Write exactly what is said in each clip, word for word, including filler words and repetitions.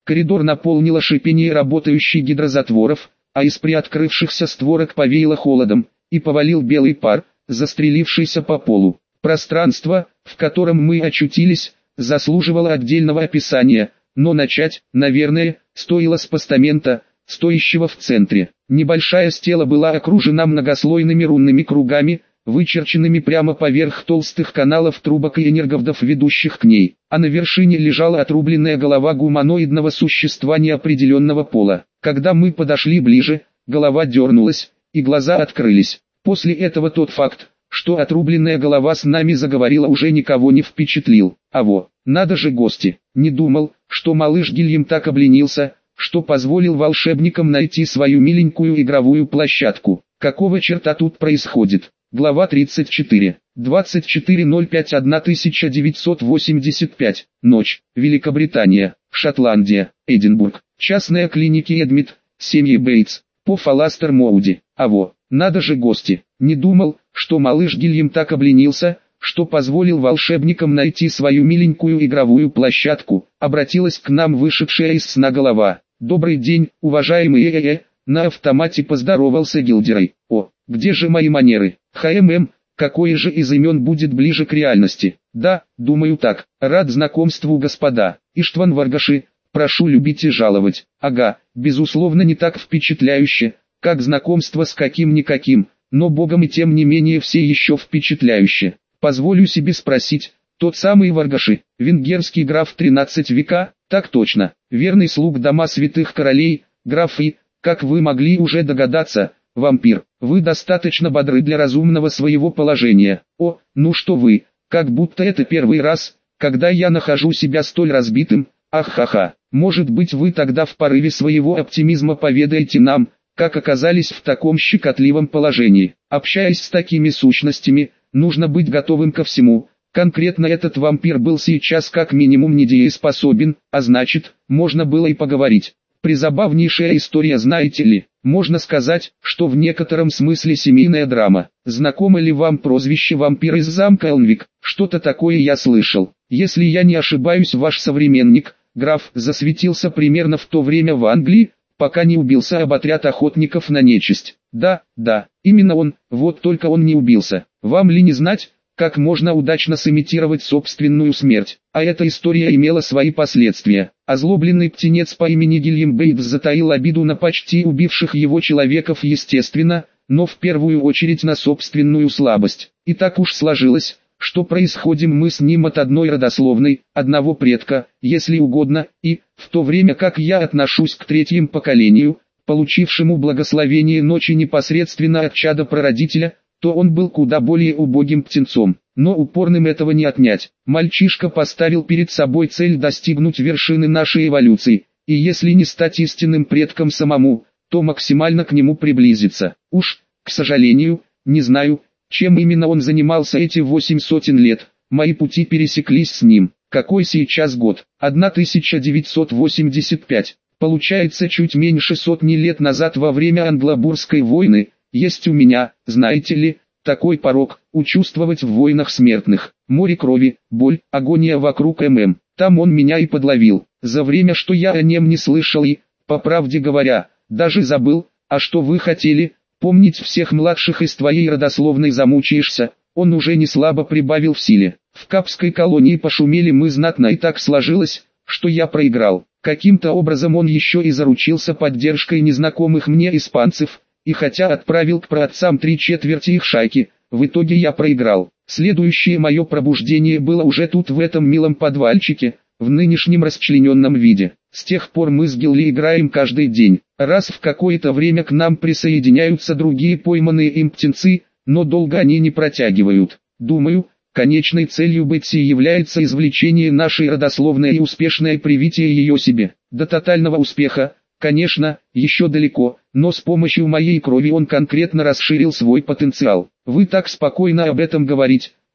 Коридор наполнило шипение работающих гидрозатворов, а из приоткрывшихся створок повеяло холодом, и повалил белый пар, застрелившийся по полу. Пространство, в котором мы очутились, заслуживало отдельного описания, но начать, наверное, стоило с постамента, стоящего в центре. Небольшая стела была окружена многослойными рунными кругами, вычерченными прямо поверх толстых каналов трубок и энерговодов, ведущих к ней, а на вершине лежала отрубленная голова гуманоидного существа неопределенного пола. Когда мы подошли ближе, голова дернулась, и глаза открылись. После этого тот факт, что отрубленная голова с нами заговорила, уже никого не впечатлил. А во, надо же, гости, не думал, что малыш Гильям так обленился, что позволил волшебникам найти свою миленькую игровую площадку. Какого черта тут происходит? Глава тридцать четыре. двадцать четыре ноль пять тысяча девятьсот восемьдесят пять. Ночь. Великобритания. Шотландия. Эдинбург. Частная клиники Эдмит. Семьи Бейтс. По Фаластер Моуди. А во, надо же, гости. Не думал, что малыш Гильям так обленился, что позволил волшебникам найти свою миленькую игровую площадку. Обратилась к нам вышедшая из сна голова. Добрый день, уважаемые э-э-э. На автомате поздоровался Гилдерой. О, где же мои манеры? ХММ, какое же из имен будет ближе к реальности? Да, думаю так. Рад знакомству, господа. Иштван Варгаши, прошу любить и жаловать. Ага, безусловно, не так впечатляюще, как знакомство с каким-никаким, но богом и тем не менее все еще впечатляюще. Позволю себе спросить, тот самый Варгаши, венгерский граф тринадцатого века? Так точно, верный слуг дома святых королей, граф и, как вы могли уже догадаться, вампир. Вы достаточно бодры для разумного своего положения. О, ну что вы, как будто это первый раз, когда я нахожу себя столь разбитым. Ах-ха-ха, может быть, вы тогда в порыве своего оптимизма поведаете нам, как оказались в таком щекотливом положении. Общаясь с такими сущностями, нужно быть готовым ко всему. Конкретно этот вампир был сейчас как минимум недееспособен, а значит, можно было и поговорить. Призабавнейшая история, знаете ли, можно сказать, что в некотором смысле семейная драма. Знакомо ли вам прозвище вампир из замка Элнвик? Что-то такое я слышал. Если я не ошибаюсь, ваш современник, граф, засветился примерно в то время в Англии, пока не убился об отряд охотников на нечисть. Да, да, именно он, вот только он не убился. Вам ли не знать, как можно удачно сымитировать собственную смерть? А эта история имела свои последствия. Озлобленный птенец по имени Гильям Бейтс затаил обиду на почти убивших его человеков, естественно, но в первую очередь на собственную слабость. И так уж сложилось, что происходим мы с ним от одной родословной, одного предка, если угодно, и, в то время как я отношусь к третьему поколению, получившему благословение ночи непосредственно от чада прародителя, то он был куда более убогим птенцом. Но упорным этого не отнять. Мальчишка поставил перед собой цель достигнуть вершины нашей эволюции, и если не стать истинным предком самому, то максимально к нему приблизиться. Уж, к сожалению, не знаю, чем именно он занимался эти восемь сотен лет, мои пути пересеклись с ним. Какой сейчас год? тысяча девятьсот восемьдесят пятый. Получается, чуть меньше сотни лет назад, во время Англобурской войны, есть у меня, знаете ли, такой порок, учувствовать в войнах смертных. Море крови, боль, агония вокруг ММ. Там он меня и подловил. За время, что я о нем не слышал и, по правде говоря, даже забыл. А что вы хотели? Помнить всех младших из твоей родословной замучаешься. Он уже не слабо прибавил в силе. В Капской колонии пошумели мы знатно, и так сложилось, что я проиграл. Каким-то образом он еще и заручился поддержкой незнакомых мне испанцев, и хотя отправил к праотцам три четверти их шайки, в итоге я проиграл. Следующее мое пробуждение было уже тут, в этом милом подвальчике, в нынешнем расчлененном виде. С тех пор мы с Гилли играем каждый день. Раз в какое-то время к нам присоединяются другие пойманные им птенцы, но долго они не протягивают. Думаю, конечной целью Бетси является извлечение нашей родословной и успешное привитие ее себе. До тотального успеха, конечно, еще далеко, но с помощью моей крови он конкретно расширил свой потенциал. Вы так спокойно об этом говорите,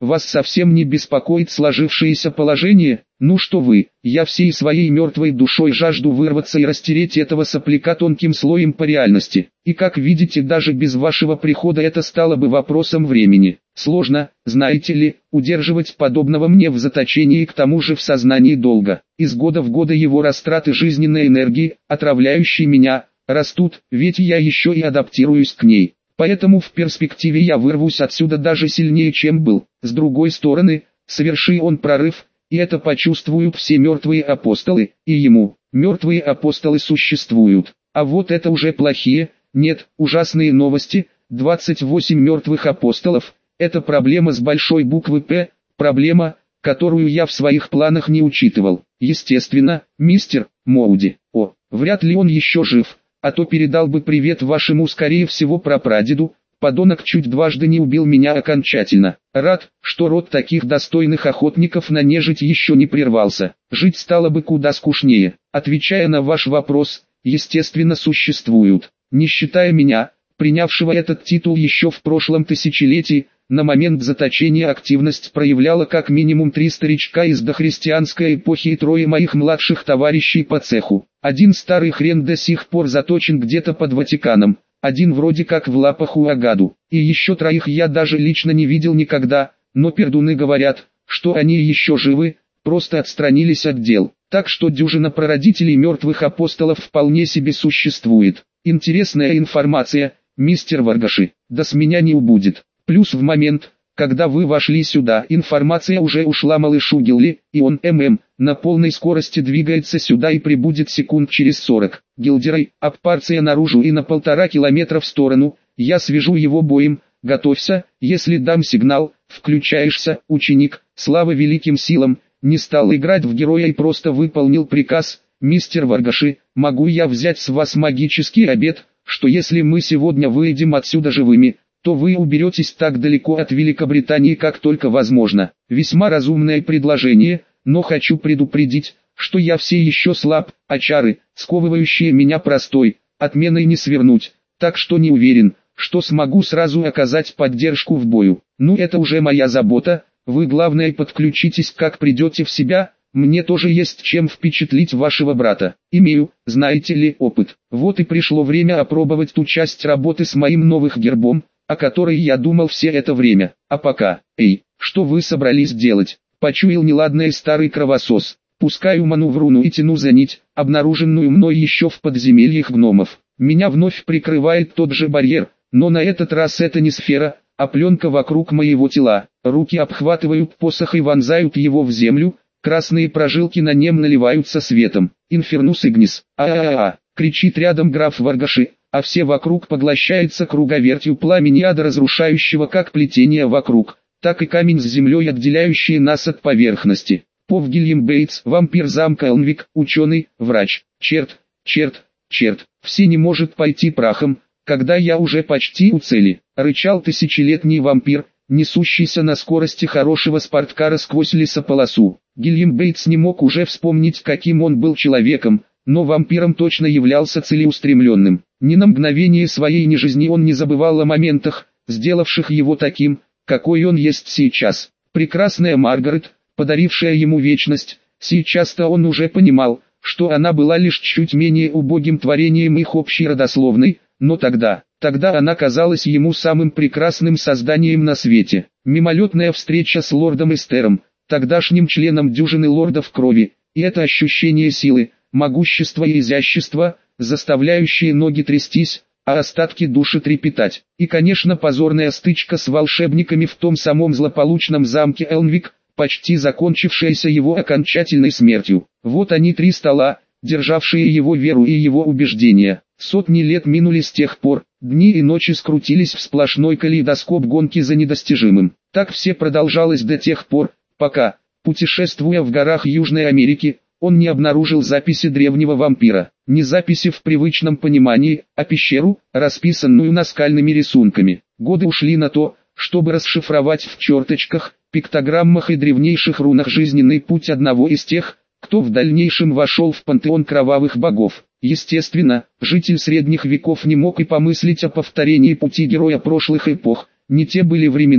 вас совсем не беспокоит сложившееся положение? Ну что вы, я всей своей мертвой душой жажду вырваться и растереть этого сопляка тонким слоем по реальности. И как видите, даже без вашего прихода это стало бы вопросом времени. Сложно, знаете ли, удерживать подобного мне в заточении и к тому же в сознании долга. Из года в годы его растраты жизненной энергии, отравляющей меня, растут, ведь я еще и адаптируюсь к ней. Поэтому в перспективе я вырвусь отсюда даже сильнее, чем был. С другой стороны, соверши он прорыв, и это почувствуют все мертвые апостолы, и ему, мертвые апостолы существуют. А вот это уже плохие, нет, ужасные новости, двадцать восемь мертвых апостолов, это проблема с большой буквы «П», проблема, которую я в своих планах не учитывал. Естественно, мистер Моуди, о, вряд ли он еще жив, а то передал бы привет вашему скорее всего прапрадеду. Подонок чуть дважды не убил меня окончательно. Рад, что род таких достойных охотников на нежить еще не прервался. Жить стало бы куда скучнее. Отвечая на ваш вопрос, естественно существуют. Не считая меня, принявшего этот титул еще в прошлом тысячелетии, на момент заточения активность проявляла как минимум три старичка из дохристианской эпохи и трое моих младших товарищей по цеху. Один старый хрен до сих пор заточен где-то под Ватиканом. Один вроде как в лапах у Агаду, и еще троих я даже лично не видел никогда, но пердуны говорят, что они еще живы, просто отстранились от дел. Так что дюжина прародителей мертвых апостолов вполне себе существует. Интересная информация, мистер Варгаши, да с меня не убудет. Плюс в момент, когда вы вошли сюда, информация уже ушла малышу Гилли, и он ММ, на полной скорости двигается сюда и прибудет секунд через сорок. Гилдерой, аппарция наружу и на полтора километра в сторону, я свяжу его боем, готовься, если дам сигнал, включаешься, ученик, слава великим силам, не стал играть в героя и просто выполнил приказ, мистер Варгаши, могу я взять с вас магический обет, что если мы сегодня выйдем отсюда живыми, то вы уберетесь так далеко от Великобритании, как только возможно. Весьма разумное предложение, но хочу предупредить, что я все еще слаб, а чары, сковывающие меня простой, отменой не свернуть, так что не уверен, что смогу сразу оказать поддержку в бою. Ну это уже моя забота, вы главное подключитесь как придете в себя, мне тоже есть чем впечатлить вашего брата. Имею, знаете ли, опыт. Вот и пришло время опробовать ту часть работы с моим новым гербом, о которой я думал все это время. А пока, эй, что вы собрались делать? Почуял неладное старый кровосос. Пускаю ману в руну и тяну за нить, обнаруженную мной еще в подземельях гномов. Меня вновь прикрывает тот же барьер, но на этот раз это не сфера, а пленка вокруг моего тела. Руки обхватывают посох и вонзают его в землю, красные прожилки на нем наливаются светом. Инфернус Игнис, а-а-а, кричит рядом граф Варгаши, а все вокруг поглощается круговертью пламени ада, разрушающего как плетение вокруг, так и камень с землей, отделяющий нас от поверхности. Пов Гильям Бейтс, вампир замка Элнвик, ученый, врач, черт, черт, черт, все не может пойти прахом, когда я уже почти у цели, рычал тысячелетний вампир, несущийся на скорости хорошего спорткара сквозь лесополосу. Гильям Бейтс не мог уже вспомнить, каким он был человеком, но вампиром точно являлся целеустремленным. Ни на мгновение своей нежизни он не забывал о моментах, сделавших его таким, какой он есть сейчас. Прекрасная Маргарет, подарившая ему вечность, сейчас-то он уже понимал, что она была лишь чуть менее убогим творением их общей родословной, но тогда, тогда она казалась ему самым прекрасным созданием на свете. Мимолетная встреча с лордом Эстером, тогдашним членом дюжины лордов крови, и это ощущение силы, могущества и изящества, заставляющие ноги трястись, а остатки души трепетать. И конечно позорная стычка с волшебниками в том самом злополучном замке Элнвик, почти закончившаяся его окончательной смертью. Вот они три стола, державшие его веру и его убеждения. Сотни лет минули с тех пор, дни и ночи скрутились в сплошной калейдоскоп гонки за недостижимым. Так все продолжалось до тех пор, пока, путешествуя в горах Южной Америки, он не обнаружил записи древнего вампира. Не записи в привычном понимании, а пещеру, расписанную наскальными рисунками. Годы ушли на то, чтобы расшифровать в черточках, пиктограммах и древнейших рунах жизненный путь одного из тех, кто в дальнейшем вошел в пантеон кровавых богов. Естественно, житель средних веков не мог и помыслить о повторении пути героя прошлых эпох, не те были времена,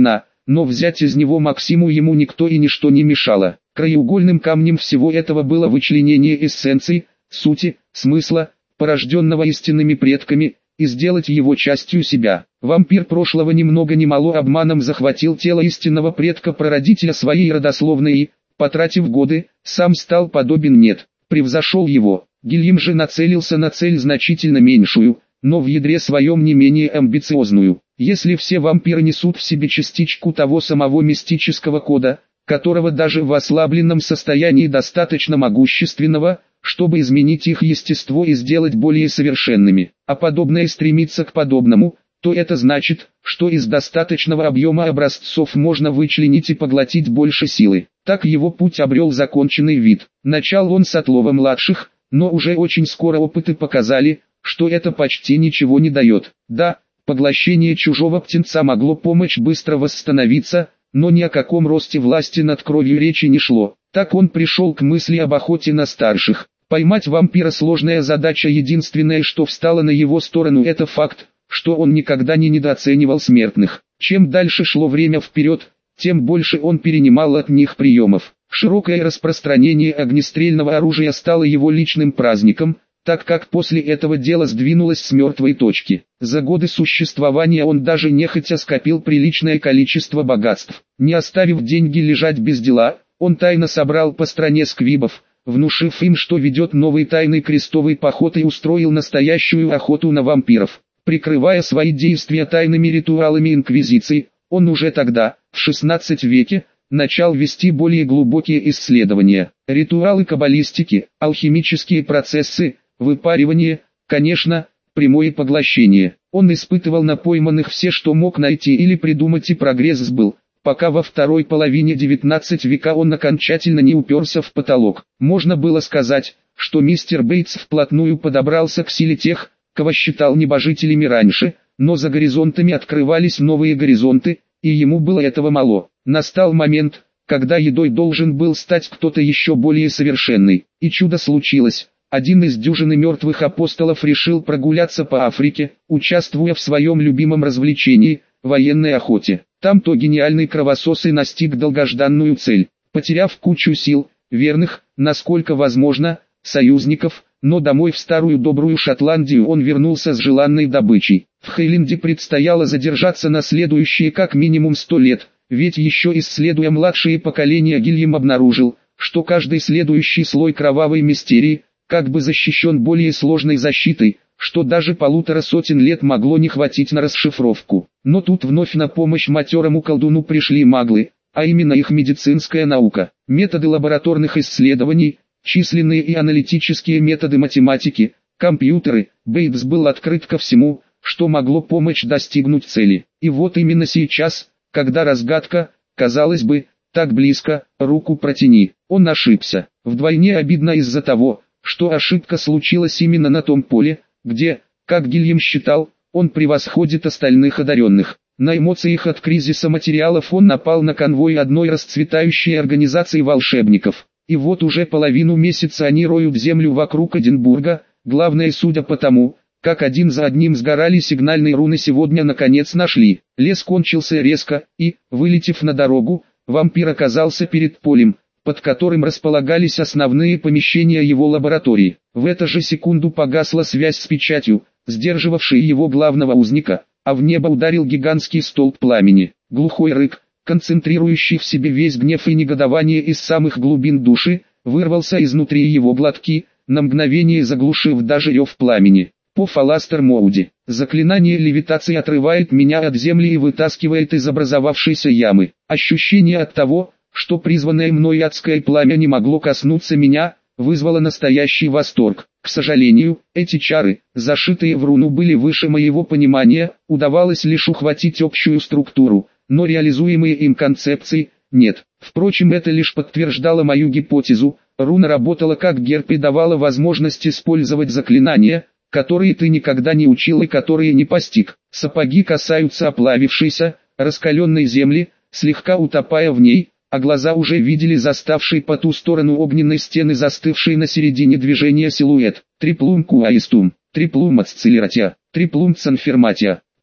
но взять из него максимум ему никто и ничто не мешало. Краеугольным камнем всего этого было вычленение эссенции, сути, смысла, порожденного истинными предками, и сделать его частью себя. Вампир прошлого ни много ни мало обманом захватил тело истинного предка-прародителя своей родословной и, потратив годы, сам стал подобен нет, превзошел его. Гильям же нацелился на цель значительно меньшую, но в ядре своем не менее амбициозную. Если все вампиры несут в себе частичку того самого мистического кода, которого даже в ослабленном состоянии достаточно могущественного, чтобы изменить их естество и сделать более совершенными, а подобное стремится к подобному, то это значит, что из достаточного объема образцов можно вычленить и поглотить больше силы. Так его путь обрел законченный вид. Начал он с отлова младших, но уже очень скоро опыты показали, что это почти ничего не дает. Да, поглощение чужого птенца могло помочь быстро восстановиться, но ни о каком росте власти над кровью речи не шло. Так он пришел к мысли об охоте на старших. Поймать вампира сложная задача, единственное, что встало на его сторону, это факт, что он никогда не недооценивал смертных. Чем дальше шло время вперед, тем больше он перенимал от них приемов. Широкое распространение огнестрельного оружия стало его личным праздником, так как после этого дело сдвинулось с мертвой точки. За годы существования он даже нехотя скопил приличное количество богатств. Не оставив деньги лежать без дела, он тайно собрал по стране сквибов, внушив им, что ведет новый тайный крестовый поход, и устроил настоящую охоту на вампиров. Прикрывая свои действия тайными ритуалами инквизиции, он уже тогда, в шестнадцатом веке, начал вести более глубокие исследования. Ритуалы каббалистики, алхимические процессы, выпаривание, конечно, прямое поглощение. Он испытывал на пойманных все, что мог найти или придумать, и прогресс был, пока во второй половине девятнадцатого века он окончательно не уперся в потолок. Можно было сказать, что мистер Бейтс вплотную подобрался к силе тех, кого считал небожителями раньше, но за горизонтами открывались новые горизонты, и ему было этого мало. Настал момент, когда едой должен был стать кто-то еще более совершенный, и чудо случилось. Один из дюжины мертвых апостолов решил прогуляться по Африке, участвуя в своем любимом развлечении – военной охоте. Там-то гениальный кровосос и настиг долгожданную цель. Потеряв кучу сил, верных, насколько возможно, союзников, но домой в старую добрую Шотландию он вернулся с желанной добычей. В Хейленде предстояло задержаться на следующие как минимум сто лет, ведь еще исследуя младшие поколения, Гильям обнаружил, что каждый следующий слой кровавой мистерии как бы защищен более сложной защитой, что даже полутора сотен лет могло не хватить на расшифровку. Но тут вновь на помощь матерому колдуну пришли маглы, а именно их медицинская наука. Методы лабораторных исследований, численные и аналитические методы математики, компьютеры. Бейтс был открыт ко всему, что могло помочь достигнуть цели. И вот именно сейчас, когда разгадка, казалось бы, так близко, руку протяни, он ошибся. Вдвойне обидно из-за того, что ошибка случилась именно на том поле, где, как Гильям считал, он превосходит остальных одаренных. На эмоциях от кризиса материалов он напал на конвой одной расцветающей организации волшебников. И вот уже половину месяца они роют землю вокруг Эдинбурга. Главное, судя по тому, как один за одним сгорали сигнальные руны, сегодня наконец нашли. Лес кончился резко, и, вылетев на дорогу, вампир оказался перед полем, под которым располагались основные помещения его лаборатории. В эту же секунду погасла связь с печатью, сдерживавшей его главного узника, а в небо ударил гигантский столб пламени. Глухой рык, концентрирующий в себе весь гнев и негодование из самых глубин души, вырвался изнутри его глотки, на мгновение заглушив даже рев пламени. По Фаластер Моуди. Заклинание левитации отрывает меня от земли и вытаскивает из образовавшейся ямы. Ощущение от того, что призванное мной адское пламя не могло коснуться меня, вызвало настоящий восторг. К сожалению, эти чары, зашитые в руну, были выше моего понимания, удавалось лишь ухватить общую структуру, но реализуемые им концепции – нет. Впрочем, это лишь подтверждало мою гипотезу. Руна работала как герб и давала возможность использовать заклинания, которые ты никогда не учил и которые не постиг. Сапоги касаются оплавившейся, раскаленной земли, слегка утопая в ней, а глаза уже видели заставший по ту сторону огненной стены застывший на середине движения силуэт. Триплум куаистум, триплум аццелератия, триплум цанферматия.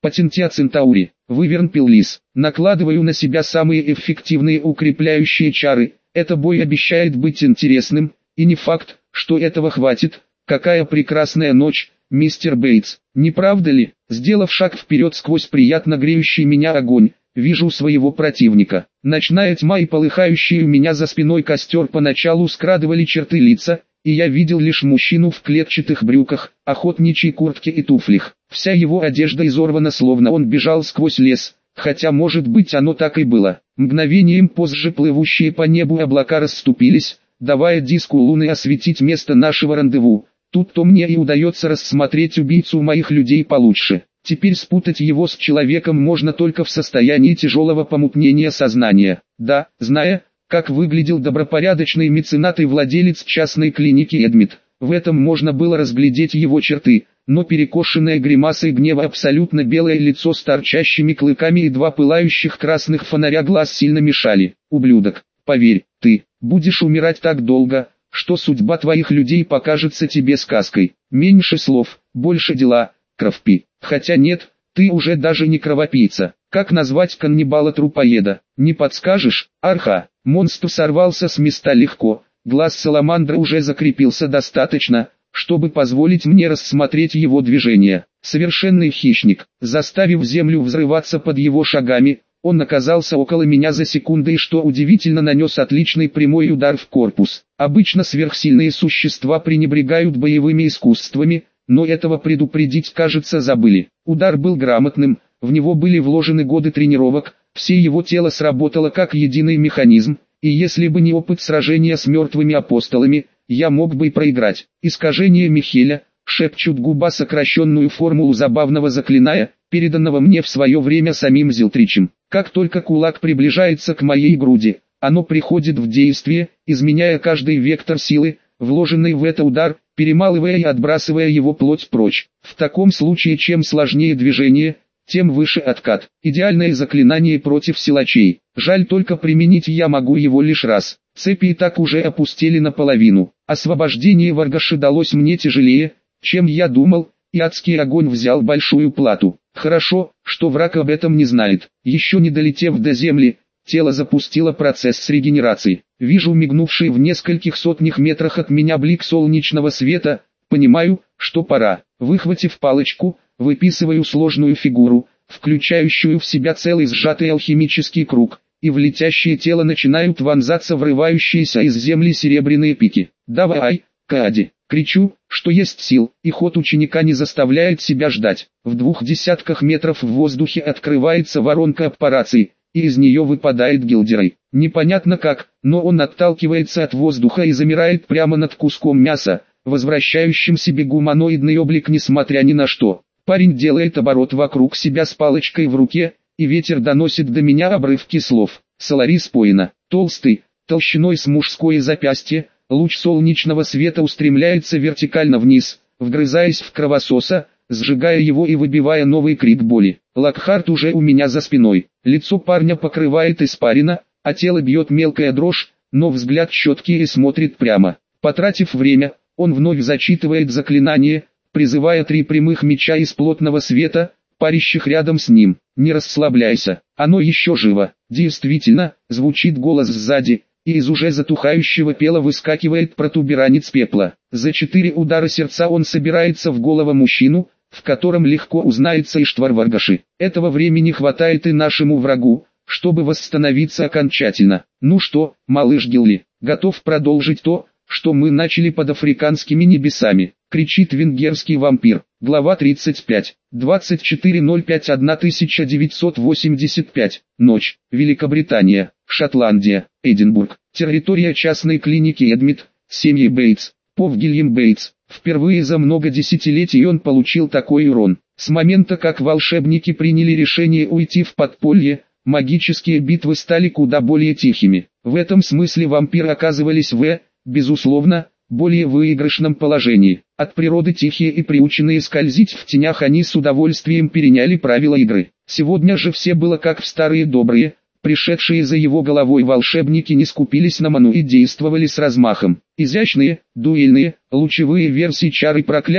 Патентия Центаури. Выверн Пиллис. Накладываю на себя самые эффективные укрепляющие чары. Это бой обещает быть интересным, и не факт, что этого хватит. Какая прекрасная ночь, мистер Бейтс. Не правда ли? Сделав шаг вперед сквозь приятно греющий меня огонь, вижу своего противника. Ночная тьма и полыхающий у меня за спиной костер поначалу скрадывали черты лица, и я видел лишь мужчину в клетчатых брюках, охотничьей куртке и туфлях. Вся его одежда изорвана, словно он бежал сквозь лес, хотя может быть оно так и было. Мгновением позже плывущие по небу облака расступились, давая диску луны осветить место нашего рандеву. Тут-то мне и удается рассмотреть убийцу моих людей получше. Теперь спутать его с человеком можно только в состоянии тяжелого помутнения сознания. Да, зная, как выглядел добропорядочный меценат и владелец частной клиники Эдмит, в этом можно было разглядеть его черты, но перекошенное гримасой гнева абсолютно белое лицо с торчащими клыками и два пылающих красных фонаря глаз сильно мешали. Ублюдок, поверь, ты будешь умирать так долго, что судьба твоих людей покажется тебе сказкой. Меньше слов, больше дела, кровпи. Хотя нет, ты уже даже не кровопийца. Как назвать каннибала-трупоеда? Не подскажешь? Арха. Монстр сорвался с места легко. Глаз саламандры уже закрепился достаточно, чтобы позволить мне рассмотреть его движение. Совершенный хищник. Заставив землю взрываться под его шагами, он оказался около меня за секунды и, что удивительно, нанес отличный прямой удар в корпус. Обычно сверхсильные существа пренебрегают боевыми искусствами, но этого предупредить, кажется, забыли. Удар был грамотным, в него были вложены годы тренировок, все его тело сработало как единый механизм, и если бы не опыт сражения с мертвыми апостолами, я мог бы и проиграть. Искажение Михеля, шепчут губа сокращенную формулу забавного заклиная, переданного мне в свое время самим Зилтричем. Как только кулак приближается к моей груди, оно приходит в действие, изменяя каждый вектор силы, вложенный в это удар, перемалывая и отбрасывая его плоть прочь. В таком случае чем сложнее движение, тем выше откат. Идеальное заклинание против силачей. Жаль, только применить я могу его лишь раз. Цепи и так уже опустили наполовину. Освобождение Варгаши далось мне тяжелее, чем я думал, и адский огонь взял большую плату. Хорошо, что враг об этом не знает. Еще не долетев до земли, тело запустило процесс регенерации. Вижу мигнувший в нескольких сотнях метрах от меня блик солнечного света, понимаю, что пора. Выхватив палочку, выписываю сложную фигуру, включающую в себя целый сжатый алхимический круг, и в летящее тело начинают вонзаться врывающиеся из земли серебряные пики. «Давай, Каади!» Кричу, что есть сил, и ход ученика не заставляет себя ждать. В двух десятках метров в воздухе открывается воронка аппарации, и из нее выпадает Гилдерой. Непонятно как, но он отталкивается от воздуха и замирает прямо над куском мяса, возвращающим себе гуманоидный облик несмотря ни на что. Парень делает оборот вокруг себя с палочкой в руке, и ветер доносит до меня обрывки слов. Соларис Поина, толстый, толщиной с мужское запястье, луч солнечного света устремляется вертикально вниз, вгрызаясь в кровососа, сжигая его и выбивая новый крик боли. Локхарт уже у меня за спиной. Лицо парня покрывает испарина, а тело бьет мелкая дрожь, но взгляд четкий и смотрит прямо. Потратив время, он вновь зачитывает заклинание, призывая три прямых меча из плотного света, парящих рядом с ним. «Не расслабляйся, оно еще живо». Действительно, звучит голос сзади, и из уже затухающего пела выскакивает протуберанец пепла. За четыре удара сердца он собирается в голову мужчину, в котором легко узнается Иштвар Варгаши. Этого времени хватает и нашему врагу, чтобы восстановиться окончательно. «Ну что, малыш Гилли, готов продолжить то, что мы начали под африканскими небесами?» — кричит венгерский вампир. Глава тридцать пять. двадцать четыре ноль пять тысяча девятьсот восемьдесят пять. Ночь. Великобритания. Шотландия. Эдинбург. Территория частной клиники Эдмит. Семьи Бейтс. Пов Гильям Бейтс. Впервые за много десятилетий он получил такой урон. С момента, как волшебники приняли решение уйти в подполье, магические битвы стали куда более тихими. В этом смысле вампиры оказывались в, безусловно, более выигрышном положении. От природы тихие и приученные скользить в тенях, они с удовольствием переняли правила игры. Сегодня же все было как в старые добрые, пришедшие за его головой волшебники не скупились на ману и действовали с размахом. Изящные, дуэльные, лучевые версии чар и проклятий,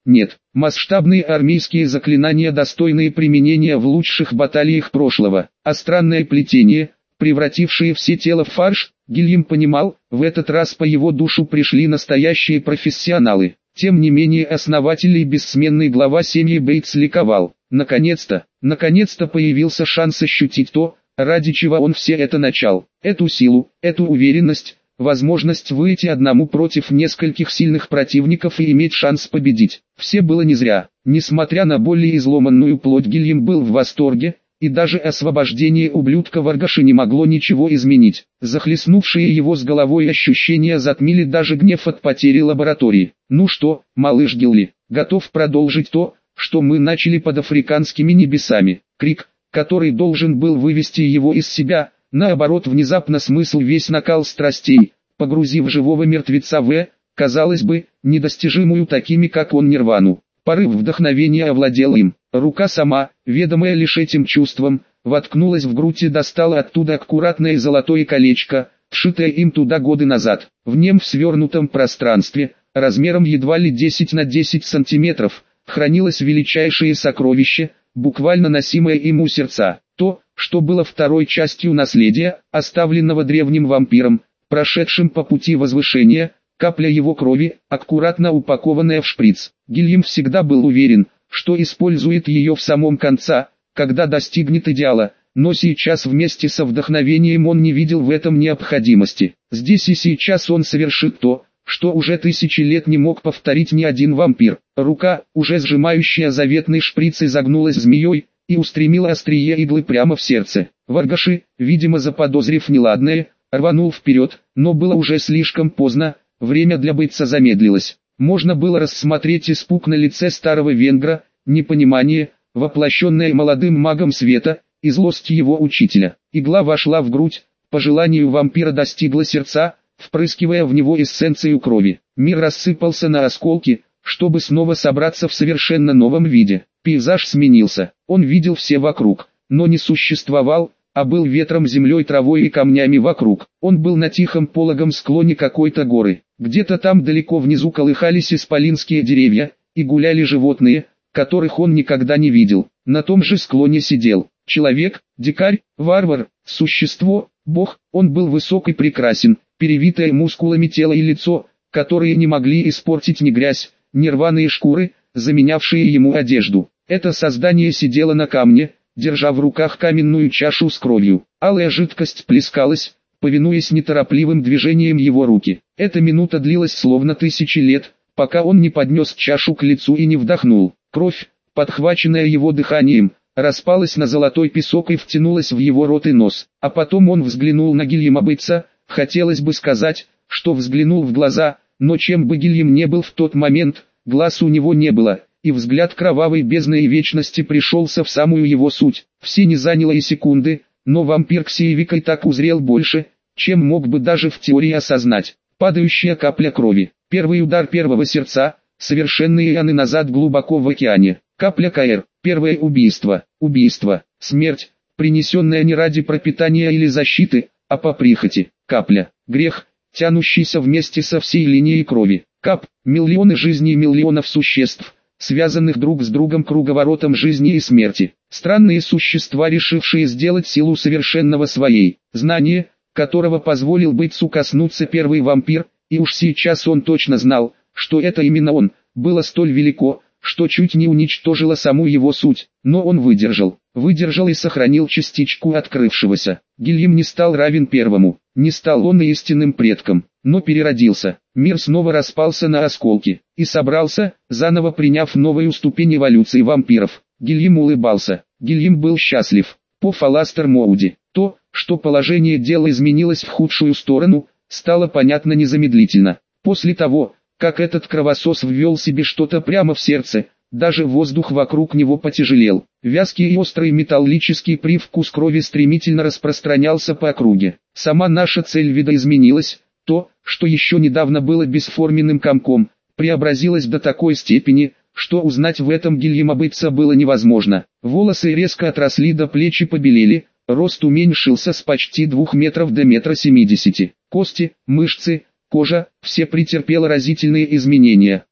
Нет, масштабные армейские заклинания, достойные применения в лучших баталиях прошлого, а странное плетение, превратившее все тело в фарш, Гильям понимал, в этот раз по его душу пришли настоящие профессионалы. Тем не менее основатель и бессменный глава семьи Бейтс ликовал. Наконец-то, наконец-то появился шанс ощутить то, ради чего он все это начал. Эту силу, эту уверенность, возможность выйти одному против нескольких сильных противников и иметь шанс победить. Все было не зря. Несмотря на более изломанную плоть, Гильям был в восторге, и даже освобождение ублюдка Варгаши не могло ничего изменить. Захлестнувшие его с головой ощущения затмили даже гнев от потери лаборатории. «Ну что, малыш Гилли, готов продолжить то, что мы начали под африканскими небесами?» Крик, который должен был вывести его из себя, наоборот внезапно смысл весь накал страстей, погрузив живого мертвеца в, казалось бы, недостижимую такими как он нирвану. Порыв вдохновения овладел им. Рука сама, ведомая лишь этим чувством, воткнулась в грудь и достала оттуда аккуратное золотое колечко, вшитое им туда годы назад. В нем в свернутом пространстве, размером едва ли десять на десять сантиметров, хранилось величайшее сокровище, буквально носимое им у сердца. То, что было второй частью наследия, оставленного древним вампиром, прошедшим по пути возвышения, капля его крови, аккуратно упакованная в шприц. Гильям всегда был уверен, что использует ее в самом конце, когда достигнет идеала, но сейчас вместе со вдохновением он не видел в этом необходимости. Здесь и сейчас он совершит то, что уже тысячи лет не мог повторить ни один вампир. Рука, уже сжимающая заветный шприц, изогнулась змеей и устремила острие иглы прямо в сердце. Варгаши, видимо заподозрив неладное, рванул вперед, но было уже слишком поздно, время для быца замедлилось. Можно было рассмотреть испуг на лице старого венгра, непонимание, воплощенное молодым магом света, и злость его учителя. Игла вошла в грудь, по желанию вампира достигла сердца, впрыскивая в него эссенцию крови. Мир рассыпался на осколки, чтобы снова собраться в совершенно новом виде. Пейзаж сменился, он видел все вокруг, но не существовал, а был ветром, землей, травой и камнями вокруг. Он был на тихом пологом склоне какой-то горы. Где-то там далеко внизу колыхались исполинские деревья, и гуляли животные, которых он никогда не видел. На том же склоне сидел человек, дикарь, варвар, существо, бог. Он был высок и прекрасен, перевитое мускулами тело и лицо, которые не могли испортить ни грязь, ни рваные шкуры, заменявшие ему одежду. Это создание сидело на камне, держа в руках каменную чашу с кровью. Алая жидкость плескалась, повинуясь неторопливым движениям его руки. Эта минута длилась словно тысячи лет, пока он не поднес чашу к лицу и не вдохнул. Кровь, подхваченная его дыханием, распалась на золотой песок и втянулась в его рот и нос. А потом он взглянул на Гильяма Бейтса, хотелось бы сказать, что взглянул в глаза, но чем бы Гильям не был в тот момент, глаз у него не было, и взгляд кровавой бездны и вечности пришелся в самую его суть. Все не заняло и секунды, но вампир Ксиевик так узрел больше, чем мог бы даже в теории осознать. Падающая капля крови, первый удар первого сердца, совершенные ионы назад глубоко в океане. Капля КР, первое убийство, убийство, смерть, принесенная не ради пропитания или защиты, а по прихоти. Капля, грех, тянущийся вместе со всей линией крови. Кап, миллионы жизней миллионов существ, связанных друг с другом круговоротом жизни и смерти. Странные существа, решившие сделать силу совершенного своей. Знание, которого позволил Бейтсу коснуться первый вампир, и уж сейчас он точно знал, что это именно он, было столь велико, что чуть не уничтожило саму его суть. Но он выдержал, выдержал и сохранил частичку открывшегося. Гильям не стал равен первому, не стал он и истинным предком, но переродился. Мир снова распался на осколки, и собрался, заново приняв новую ступень эволюции вампиров. Гильям улыбался, Гильям был счастлив. По Фаластер Моуди, то, что положение дела изменилось в худшую сторону, стало понятно незамедлительно. После того, как этот кровосос ввел себе что-то прямо в сердце, даже воздух вокруг него потяжелел. Вязкий и острый металлический привкус крови стремительно распространялся по округе. Сама наша цель видоизменилась, то, что еще недавно было бесформенным комком, преобразилось до такой степени, что узнать в этом Гильяма Бейтса было невозможно. Волосы резко отросли до плеч и побелели, рост уменьшился с почти двух метров до метра семидесяти. Кости, мышцы, кожа, все претерпело разительные изменения.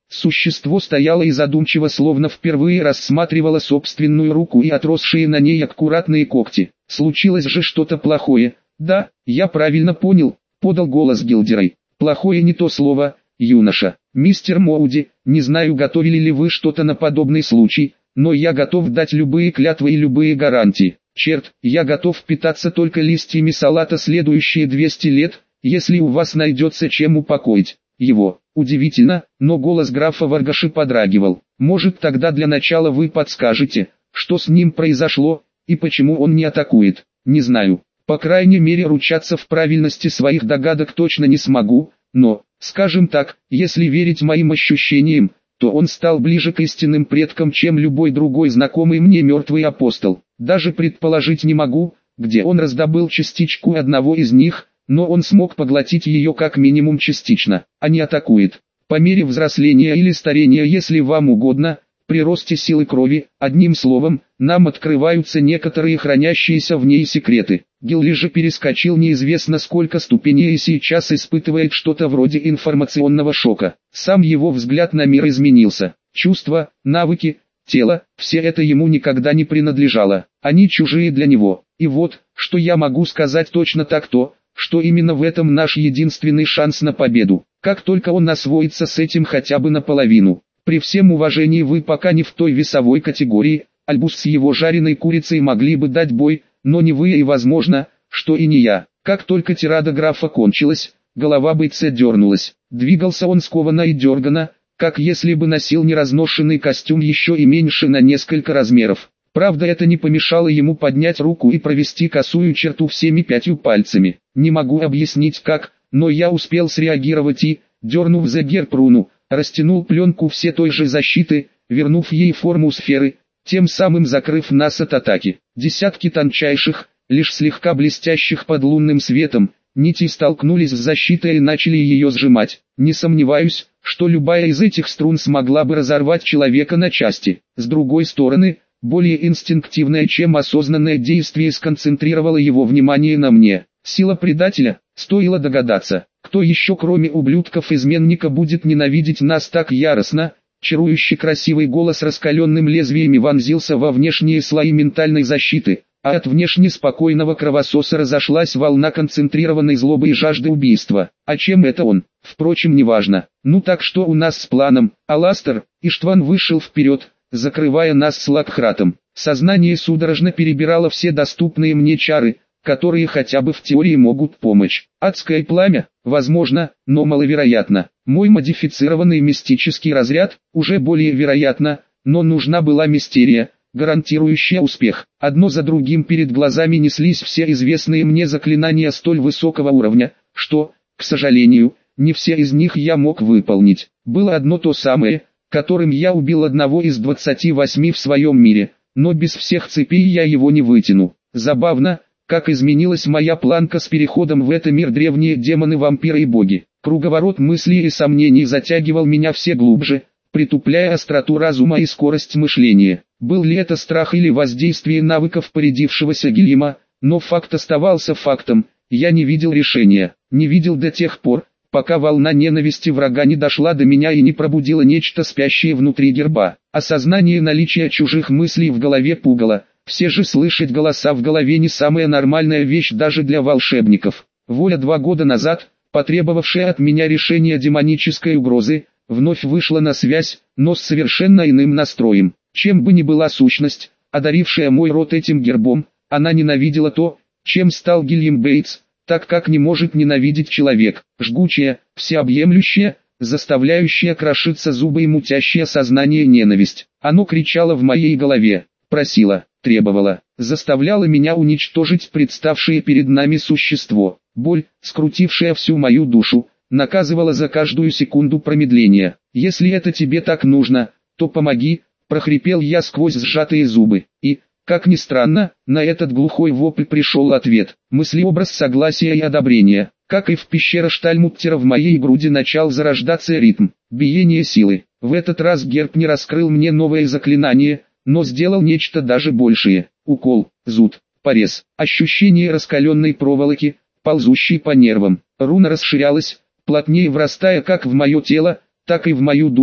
Существо стояло и задумчиво, словно впервые рассматривало собственную руку и отросшие на ней аккуратные когти. Случилось же что-то плохое. Да, я правильно понял, подал голос Гилдерой. Плохое не то слово, юноша. Мистер Моуди, не знаю, готовили ли вы что-то на подобный случай, но я готов дать любые клятвы и любые гарантии. Черт, я готов питаться только листьями салата следующие двести лет, если у вас найдется чем упокоить его. Удивительно, но голос графа Варгаши подрагивал. Может, тогда для начала вы подскажете, что с ним произошло, и почему он не атакует? Не знаю. По крайней мере, ручаться в правильности своих догадок точно не смогу, но, скажем так, если верить моим ощущениям, то он стал ближе к истинным предкам, чем любой другой знакомый мне мертвый апостол. Даже предположить не могу, где он раздобыл частичку одного из них, но он смог поглотить ее как минимум частично, а не атакует. По мере взросления или старения, если вам угодно, при росте силы крови, одним словом, нам открываются некоторые хранящиеся в ней секреты. Гилли же перескочил неизвестно сколько ступеней и сейчас испытывает что-то вроде информационного шока. Сам его взгляд на мир изменился. Чувства, навыки, тело, все это ему никогда не принадлежало. Они чужие для него. И вот, что я могу сказать точно так то, что именно в этом наш единственный шанс на победу. Как только он освоится с этим хотя бы наполовину. При всем уважении, вы пока не в той весовой категории. Альбус с его жареной курицей могли бы дать бой, но не вы и возможно, что и не я. Как только тирада графа кончилась, голова бойца дернулась. Двигался он скованно и дергано, как если бы носил неразношенный костюм еще и меньше на несколько размеров. Правда, это не помешало ему поднять руку и провести косую черту всеми пятью пальцами. Не могу объяснить как, но я успел среагировать и, дернув за герпруну, растянул пленку все той же защиты, вернув ей форму сферы, тем самым закрыв нас от атаки. Десятки тончайших, лишь слегка блестящих под лунным светом, нитей столкнулись с защитой и начали ее сжимать. Не сомневаюсь, что любая из этих струн смогла бы разорвать человека на части. С другой стороны, более инстинктивное, чем осознанное действие сконцентрировало его внимание на мне. Сила предателя, стоило догадаться, кто еще кроме ублюдков-изменника будет ненавидеть нас так яростно. Чарующий красивый голос раскаленным лезвиями вонзился во внешние слои ментальной защиты, а от внешне спокойного кровососа разошлась волна концентрированной злобы и жажды убийства. А чем это он? Впрочем, неважно. Ну так что у нас с планом? Аластер, Иштван вышел вперед, закрывая нас с Лакхратом. Сознание судорожно перебирало все доступные мне чары, которые хотя бы в теории могут помочь. Адское пламя, возможно, но маловероятно. Мой модифицированный мистический разряд, уже более вероятно, но нужна была мистерия, гарантирующая успех. Одно за другим перед глазами неслись все известные мне заклинания столь высокого уровня, что, к сожалению, не все из них я мог выполнить. Было одно то самое, которым я убил одного из двадцати восьми в своем мире, но без всех цепей я его не вытяну. Забавно, как изменилась моя планка с переходом в этот мир. Древние демоны, вампиры и боги. Круговорот мыслей и сомнений затягивал меня все глубже, притупляя остроту разума и скорость мышления. Был ли это страх или воздействие навыков поредившегося Гильяма, но факт оставался фактом. Я не видел решения, не видел до тех пор, пока волна ненависти врага не дошла до меня и не пробудила нечто спящее внутри герба. Осознание наличия чужих мыслей в голове пугало. Все же слышать голоса в голове не самая нормальная вещь даже для волшебников. Воля два года назад, потребовавшая от меня решения демонической угрозы, вновь вышла на связь, но с совершенно иным настроем. Чем бы ни была сущность, одарившая мой род этим гербом, она ненавидела то, чем стал Гильям Бейтс, так как не может ненавидеть человек. Жгучая, всеобъемлющая, заставляющая крошиться зубы и мутящая сознание ненависть. Оно кричало в моей голове, просило, требовала, заставляла меня уничтожить представшее перед нами существо. Боль, скрутившая всю мою душу, наказывала за каждую секунду промедления. «Если это тебе так нужно, то помоги», — прохрипел я сквозь сжатые зубы. И, как ни странно, на этот глухой вопль пришел ответ. Мыслеобраз согласия и одобрения. Как и в пещере Штальмуттера, в моей груди начал зарождаться ритм, биение силы. В этот раз герб не раскрыл мне новое заклинание, но сделал нечто даже большее. Укол, зуд, порез, ощущение раскаленной проволоки, ползущей по нервам. Руна расширялась, плотнее врастая как в мое тело, так и в мою душу,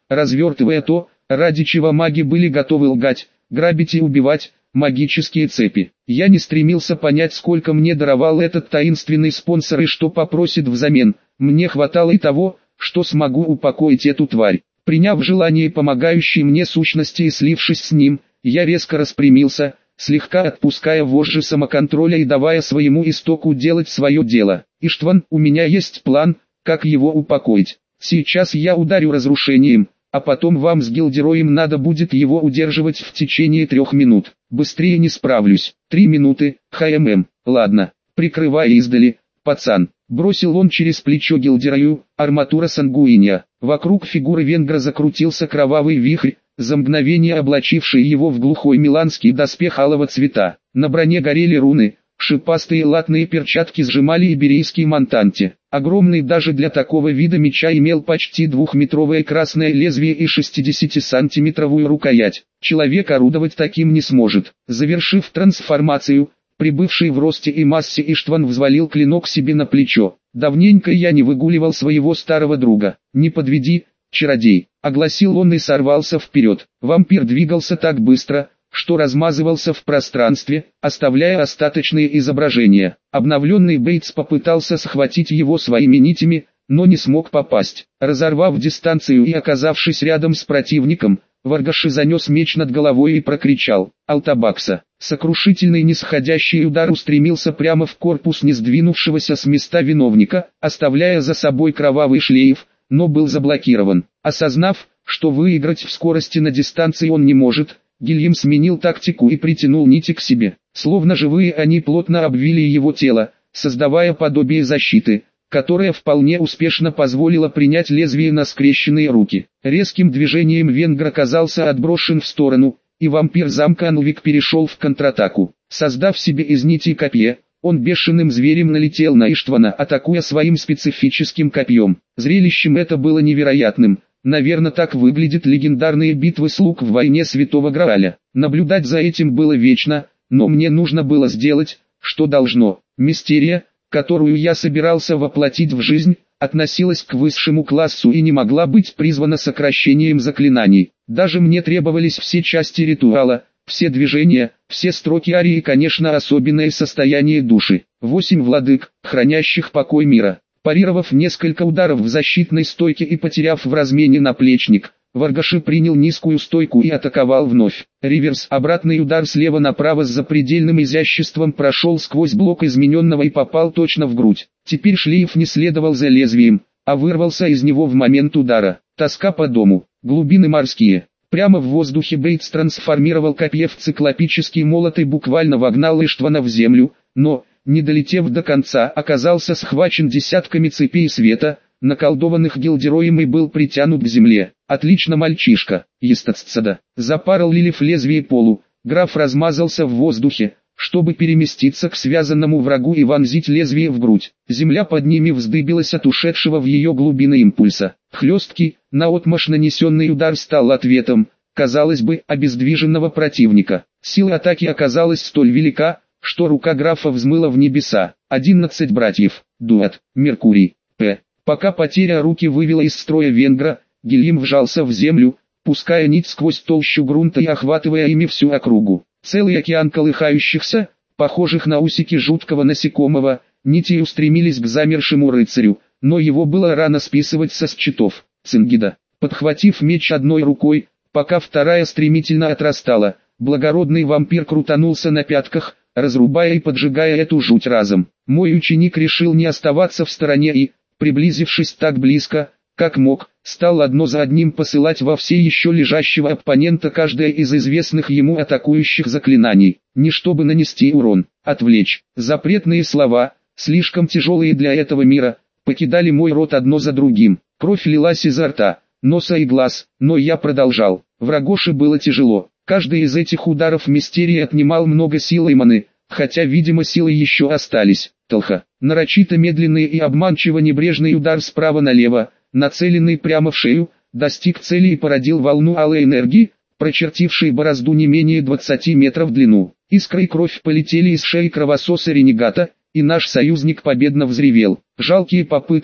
развертывая то, ради чего маги были готовы лгать, грабить и убивать, магические цепи. Я не стремился понять, сколько мне даровал этот таинственный спонсор и что попросит взамен. Мне хватало и того, что смогу упокоить эту тварь. Приняв желание помогающей мне сущности и слившись с ним, я резко распрямился, слегка отпуская вожжи самоконтроля и давая своему истоку делать свое дело. «Иштван, у меня есть план, как его упокоить. Сейчас я ударю разрушением, а потом вам с Гилдероем надо будет его удерживать в течение трех минут. Быстрее не справлюсь. Три минуты, хмм. Ладно, прикрывай издали, пацан». Бросил он через плечо Гилдерою, арматура сангуиния. Вокруг фигуры венгра закрутился кровавый вихрь, за мгновение облачивший его в глухой миланский доспех алого цвета. На броне горели руны, шипастые латные перчатки сжимали иберийский монтанти. Огромный даже для такого вида меча имел почти двухметровое красное лезвие и шестидесятисантиметровую рукоять. Человек орудовать таким не сможет. Завершив трансформацию, прибывший в росте и массе Иштван взвалил клинок себе на плечо. «Давненько я не выгуливал своего старого друга. Не подведи, чародей», — огласил он и сорвался вперед. Вампир двигался так быстро, что размазывался в пространстве, оставляя остаточные изображения. Обновленный Бейтс попытался схватить его своими нитями, но не смог попасть. Разорвав дистанцию и оказавшись рядом с противником, Варгаши занес меч над головой и прокричал: «Алтабакса!». Сокрушительный нисходящий удар устремился прямо в корпус не сдвинувшегося с места виновника, оставляя за собой кровавый шлейф, но был заблокирован. Осознав, что выиграть в скорости на дистанции он не может, Гильям сменил тактику и притянул нити к себе. Словно живые они плотно обвили его тело, создавая подобие защиты, которая вполне успешно позволила принять лезвие на скрещенные руки. Резким движением венгр оказался отброшен в сторону, и вампир замка Анлвик перешел в контратаку. Создав себе из нитей копье, он бешеным зверем налетел на Иштвана, атакуя своим специфическим копьем. Зрелищем это было невероятным. Наверное, так выглядят легендарные битвы слуг в войне Святого Грааля. Наблюдать за этим было вечно, но мне нужно было сделать, что должно. Мистерия, которую я собирался воплотить в жизнь, относилась к высшему классу и не могла быть призвана сокращением заклинаний. Даже мне требовались все части ритуала, все движения, все строки арии и, конечно, особенное состояние души. Восемь владык, хранящих покой мира. Парировав несколько ударов в защитной стойке и потеряв в размене наплечник, Варгаши принял низкую стойку и атаковал вновь. Реверс, обратный удар слева направо с запредельным изяществом прошел сквозь блок измененного и попал точно в грудь. Теперь шлейф не следовал за лезвием, а вырвался из него в момент удара. Тоска по дому, глубины морские. Прямо в воздухе Бейтс трансформировал копье в циклопический молот и буквально вогнал Иштвана в землю, но, не долетев до конца, оказался схвачен десятками цепей света, наколдованных Гилдероем, и был притянут к земле. «Отлично, мальчишка, естественно». Запарал Лилиф лезвие полу, граф размазался в воздухе, чтобы переместиться к связанному врагу и вонзить лезвие в грудь. Земля под ними вздыбилась от ушедшего в ее глубины импульса. Хлесткий, наотмашь нанесенный удар стал ответом, казалось бы, обездвиженного противника. Сила атаки оказалась столь велика, что рука графа взмыла в небеса. Одиннадцать братьев, дуэт, Меркурий, П. Пока потеря руки вывела из строя венгра, Гильям вжался в землю, пуская нить сквозь толщу грунта и охватывая ими всю округу. Целый океан колыхающихся, похожих на усики жуткого насекомого, нитей устремились к замершему рыцарю, но его было рано списывать со счетов. Цингида, подхватив меч одной рукой, пока вторая стремительно отрастала, благородный вампир крутанулся на пятках, разрубая и поджигая эту жуть разом. Мой ученик решил не оставаться в стороне и, приблизившись так близко, как мог, стал одно за одним посылать во все еще лежащего оппонента каждое из известных ему атакующих заклинаний, не чтобы нанести урон, отвлечь. Запретные слова, слишком тяжелые для этого мира, покидали мой рот одно за другим. Кровь лилась изо рта, носа и глаз, но я продолжал. Врагоше было тяжело. Каждый из этих ударов мистерии отнимал много сил и маны, хотя, видимо, силы еще остались. Толха. Нарочито медленный и обманчиво небрежный удар справа налево, нацеленный прямо в шею, достиг цели и породил волну алой энергии, прочертившей борозду не менее двадцати метров в длину. Искры и кровь полетели из шеи кровососа ренегата, и наш союзник победно взревел. Жалкие попытки,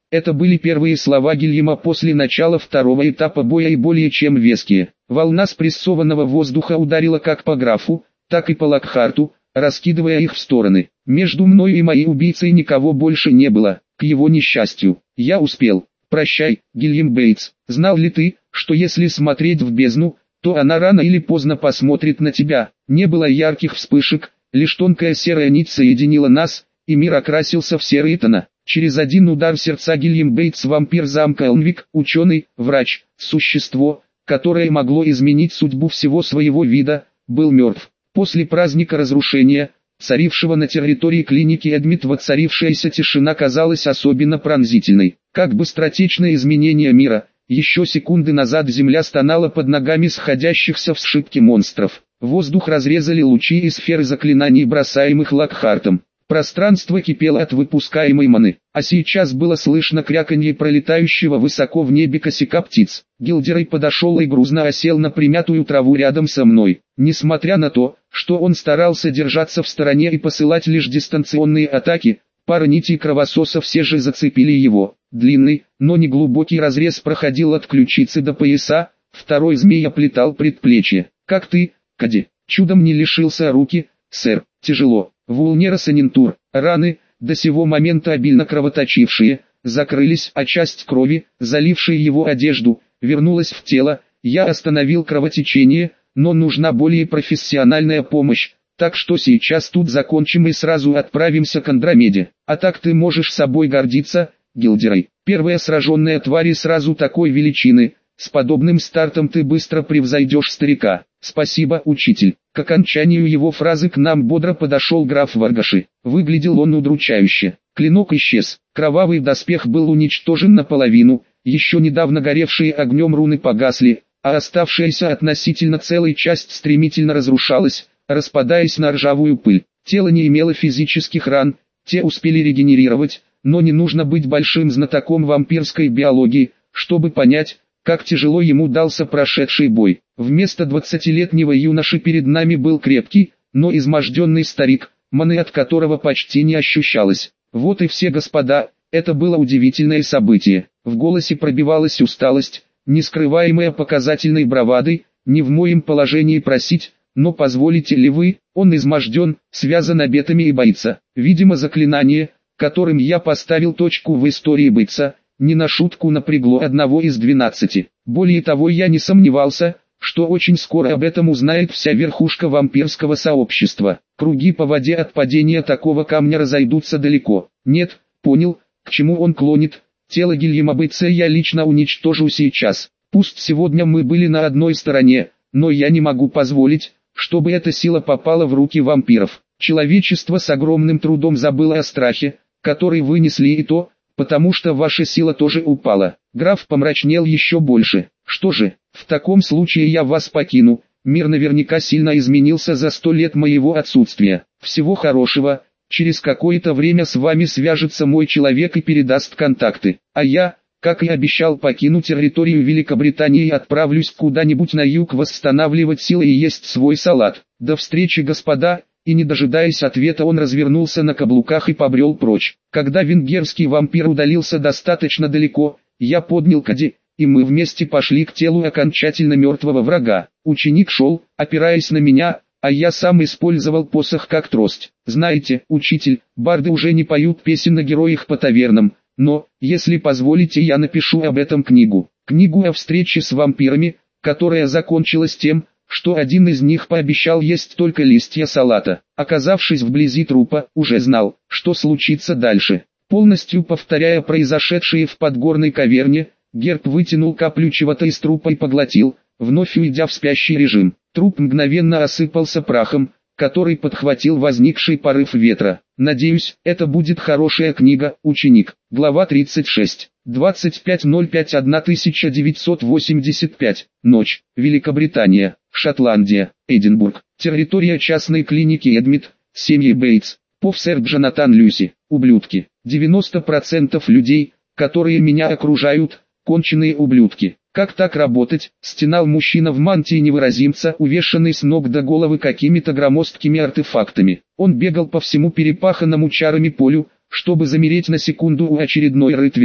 Это были первые слова Гильяма после начала второго этапа боя и более чем веские. Волна спрессованного воздуха ударила как по графу, так и по Локхарту, раскидывая их в стороны. Между мною и моей убийцей никого больше не было. К его несчастью, я успел. Прощай, Гильям Бейтс. Знал ли ты, что если смотреть в бездну, то она рано или поздно посмотрит на тебя? Не было ярких вспышек, лишь тонкая серая нить соединила нас, и мир окрасился в серый тона. Через один удар сердца Гильям Бейтс, вампир замка Элмвик, ученый, врач, существо, которое могло изменить судьбу всего своего вида, был мертв. После праздника разрушения, царившего на территории клиники Эдмит, воцарившаяся тишина казалась особенно пронзительной. Как быстротечное изменение мира, еще секунды назад земля стонала под ногами сходящихся в сшибки монстров. Воздух разрезали лучи и сферы заклинаний, бросаемых Локхартом. Пространство кипело от выпускаемой маны, а сейчас было слышно кряканье пролетающего высоко в небе косяка птиц. Гилдерей подошел и грузно осел на примятую траву рядом со мной. Несмотря на то, что он старался держаться в стороне и посылать лишь дистанционные атаки, пара нитей кровососа все же зацепили его. Длинный, но не глубокий разрез проходил от ключицы до пояса, второй змей оплетал предплечье. «Как ты, Кади, чудом не лишился руки, сэр?» «Тяжело». Вулнера Санинтур, раны, до сего момента обильно кровоточившие, закрылись, а часть крови, залившая его одежду, вернулась в тело. Я остановил кровотечение, но нужна более профессиональная помощь, так что сейчас тут закончим и сразу отправимся к Андромеде. А так ты можешь собой гордиться, Гилдерей. Первая сраженная тварь и сразу такой величины, с подобным стартом ты быстро превзойдешь старика. Спасибо, учитель. К окончанию его фразы к нам бодро подошел граф Варгаши. Выглядел он удручающе. Клинок исчез, кровавый доспех был уничтожен наполовину, еще недавно горевшие огнем руны погасли, а оставшаяся относительно целая часть стремительно разрушалась, распадаясь на ржавую пыль. Тело не имело физических ран, те успели регенерировать, но не нужно быть большим знатоком вампирской биологии, чтобы понять, как тяжело ему дался прошедший бой. Вместо двадцатилетнего юноши перед нами был крепкий, но изможденный старик, маны от которого почти не ощущалось. Вот и все, господа, это было удивительное событие. В голосе пробивалась усталость, не скрываемая показательной бравадой. Не в моем положении просить, но позволите ли вы? Он изможден, связан обетами и боится. Видимо, заклинание, которым я поставил точку в истории быца, не на шутку напрягло одного из двенадцати. Более того, я не сомневался, что очень скоро об этом узнает вся верхушка вампирского сообщества. Круги по воде от падения такого камня разойдутся далеко. Нет, понял, к чему он клонит. Тело Гильяма Бейтса я лично уничтожу сейчас. Пусть сегодня мы были на одной стороне, но я не могу позволить, чтобы эта сила попала в руки вампиров. Человечество с огромным трудом забыло о страхе, который вынесли, и то, потому что ваша сила тоже упала. Граф помрачнел еще больше. Что же, в таком случае я вас покину. Мир наверняка сильно изменился за сто лет моего отсутствия. Всего хорошего. Через какое-то время с вами свяжется мой человек и передаст контакты. А я, как и обещал, покину территорию Великобритании и отправлюсь куда-нибудь на юг восстанавливать силы и есть свой салат. До встречи, господа. И не дожидаясь ответа, он развернулся на каблуках и побрел прочь. Когда венгерский вампир удалился достаточно далеко, я поднял Кади, и мы вместе пошли к телу окончательно мертвого врага. Ученик шел, опираясь на меня, а я сам использовал посох как трость. Знаете, учитель, барды уже не поют песен о героях по тавернам, но, если позволите, я напишу об этом книгу. Книгу о встрече с вампирами, которая закончилась тем, что один из них пообещал есть только листья салата. Оказавшись вблизи трупа, уже знал, что случится дальше. Полностью повторяя произошедшее в подгорной каверне, Герб вытянул каплю чего-то из трупа и поглотил, вновь уйдя в спящий режим. Труп мгновенно осыпался прахом, который подхватил возникший порыв ветра. Надеюсь, это будет хорошая книга, ученик. Глава тридцать шесть. двадцать пятое ноль пятое тысяча девятьсот восемьдесят пять. Ночь. Великобритания. Шотландия. Эдинбург. Территория частной клиники Эдмит. Семьи Бейтс. Пов сэр Джонатан Люси. Ублюдки. девяносто процентов людей, которые меня окружают, конченые ублюдки. Как так работать? Стенал мужчина в мантии невыразимца, увешанный с ног до головы какими-то громоздкими артефактами. Он бегал по всему перепаханному чарами полю, чтобы замереть на секунду у очередной рытвины,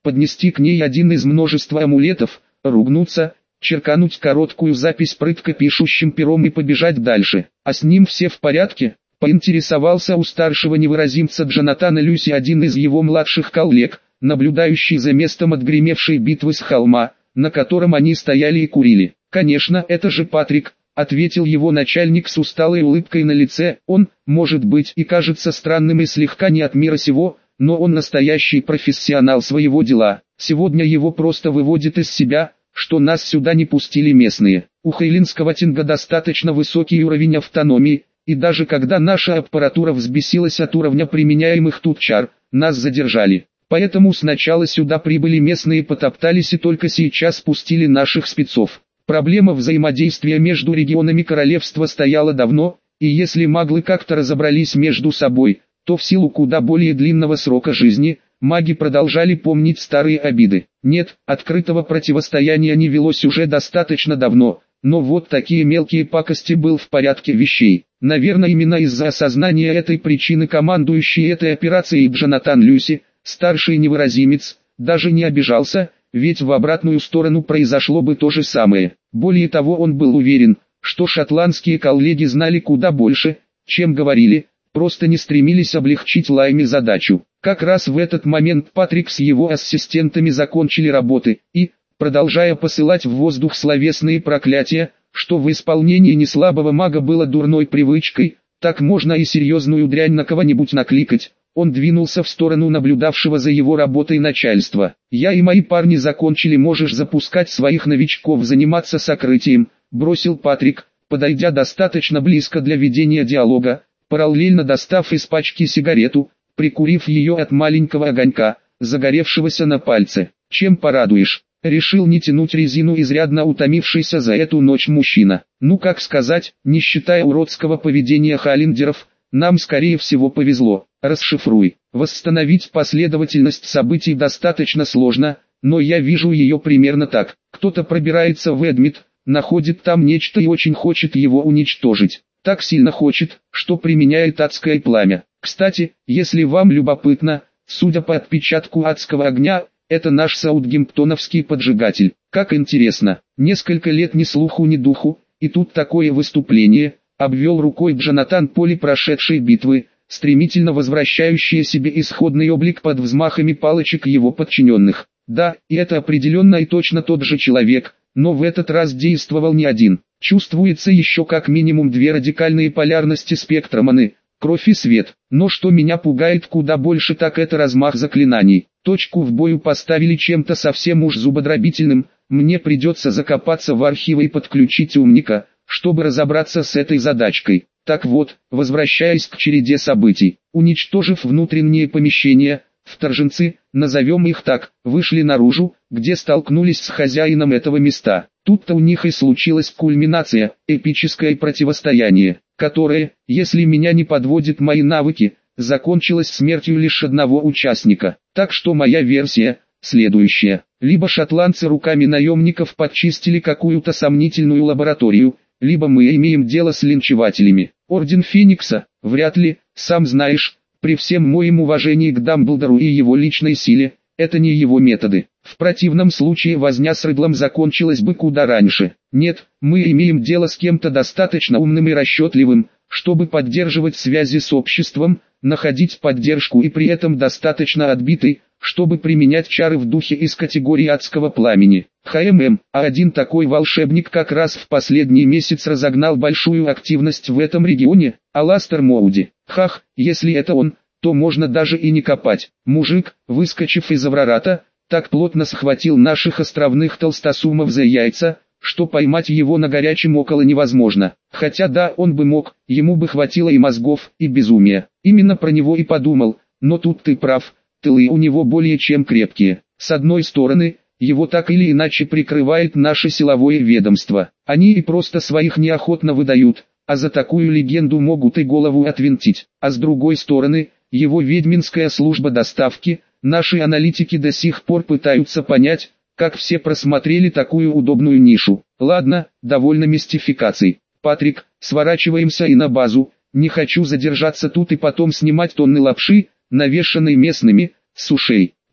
поднести к ней один из множества амулетов, ругнуться, черкануть короткую запись прытко пишущим пером и побежать дальше. А с ним все в порядке? Поинтересовался у старшего невыразимца Джонатана Люси один из его младших коллег, наблюдающий за местом отгремевшей битвы с холма, на котором они стояли и курили. «Конечно, это же Патрик», — ответил его начальник с усталой улыбкой на лице. «Он, может быть, и кажется странным и слегка не от мира сего, но он настоящий профессионал своего дела. Сегодня его просто выводит из себя, что нас сюда не пустили местные. У Хейлинского Тинга достаточно высокий уровень автономии, и даже когда наша аппаратура взбесилась от уровня применяемых тут чар, нас задержали. Поэтому сначала сюда прибыли местные, потоптались и только сейчас спустили наших спецов. Проблема взаимодействия между регионами королевства стояла давно, и если маглы как-то разобрались между собой, то в силу куда более длинного срока жизни, маги продолжали помнить старые обиды. Нет, открытого противостояния не велось уже достаточно давно, но вот такие мелкие пакости был в порядке вещей. Наверное, именно из-за осознания этой причины командующий этой операцией Джонатан Люси, старший невыразимец, даже не обижался, ведь в обратную сторону произошло бы то же самое. Более того, он был уверен, что шотландские коллеги знали куда больше, чем говорили, просто не стремились облегчить Лайме задачу. Как раз в этот момент Патрик с его ассистентами закончили работы и, продолжая посылать в воздух словесные проклятия, что в исполнении неслабого мага было дурной привычкой, так можно и серьезную дрянь на кого-нибудь накликать. Он двинулся в сторону наблюдавшего за его работой начальства. «Я и мои парни закончили, можешь запускать своих новичков заниматься сокрытием», бросил Патрик, подойдя достаточно близко для ведения диалога, параллельно достав из пачки сигарету, прикурив ее от маленького огонька, загоревшегося на пальце. «Чем порадуешь?» Решил не тянуть резину изрядно утомившийся за эту ночь мужчина. «Ну как сказать, не считая уродского поведения халлиндеров, нам скорее всего повезло. Расшифруй. Восстановить последовательность событий достаточно сложно, но я вижу ее примерно так. Кто-то пробирается в Эдмит, находит там нечто и очень хочет его уничтожить. Так сильно хочет, что применяет адское пламя. Кстати, если вам любопытно, судя по отпечатку адского огня, это наш саутгемптоновский поджигатель. Как интересно, несколько лет ни слуху ни духу, и тут такое выступление», обвел рукой Джонатан поле прошедшей битвы, стремительно возвращающее себе исходный облик под взмахами палочек его подчиненных. Да, и это определенно и точно тот же человек, но в этот раз действовал не один. Чувствуется еще как минимум две радикальные полярности спектра маны, кровь и свет. Но что меня пугает куда больше, так это размах заклинаний. Точку в бою поставили чем-то совсем уж зубодробительным, мне придется закопаться в архивы и подключить умника, чтобы разобраться с этой задачкой. Так вот, возвращаясь к череде событий, уничтожив внутренние помещения, вторженцы, назовем их так, вышли наружу, где столкнулись с хозяином этого места. Тут-то у них и случилась кульминация, эпическое противостояние, которое, если меня не подводят мои навыки, закончилось смертью лишь одного участника. Так что моя версия следующая. Либо шотландцы руками наемников подчистили какую-то сомнительную лабораторию, либо мы имеем дело с линчевателями. Орден Феникса, вряд ли, сам знаешь, при всем моем уважении к Дамблдору и его личной силе, это не его методы. В противном случае возня с Ридлом закончилась бы куда раньше. Нет, мы имеем дело с кем-то достаточно умным и расчетливым, чтобы поддерживать связи с обществом, находить поддержку и при этом достаточно отбитый, чтобы применять чары в духе из категории адского пламени. ХММ, а один такой волшебник как раз в последний месяц разогнал большую активность в этом регионе, Аластер Моуди. Хах, если это он, то можно даже и не копать. Мужик, выскочив из Аврората, так плотно схватил наших островных толстосумов за яйца, что поймать его на горячем около невозможно. Хотя да, он бы мог, ему бы хватило и мозгов, и безумия. Именно про него и подумал, но тут ты прав, тылы у него более чем крепкие. С одной стороны, его так или иначе прикрывает наше силовое ведомство. Они и просто своих неохотно выдают, а за такую легенду могут и голову отвинтить. А с другой стороны, его ведьминская служба доставки, наши аналитики до сих пор пытаются понять, как все просмотрели такую удобную нишу. Ладно, довольно мистификаций. Патрик, сворачиваемся и на базу, не хочу задержаться тут и потом снимать тонны лапши, навешанной местными, с ушей.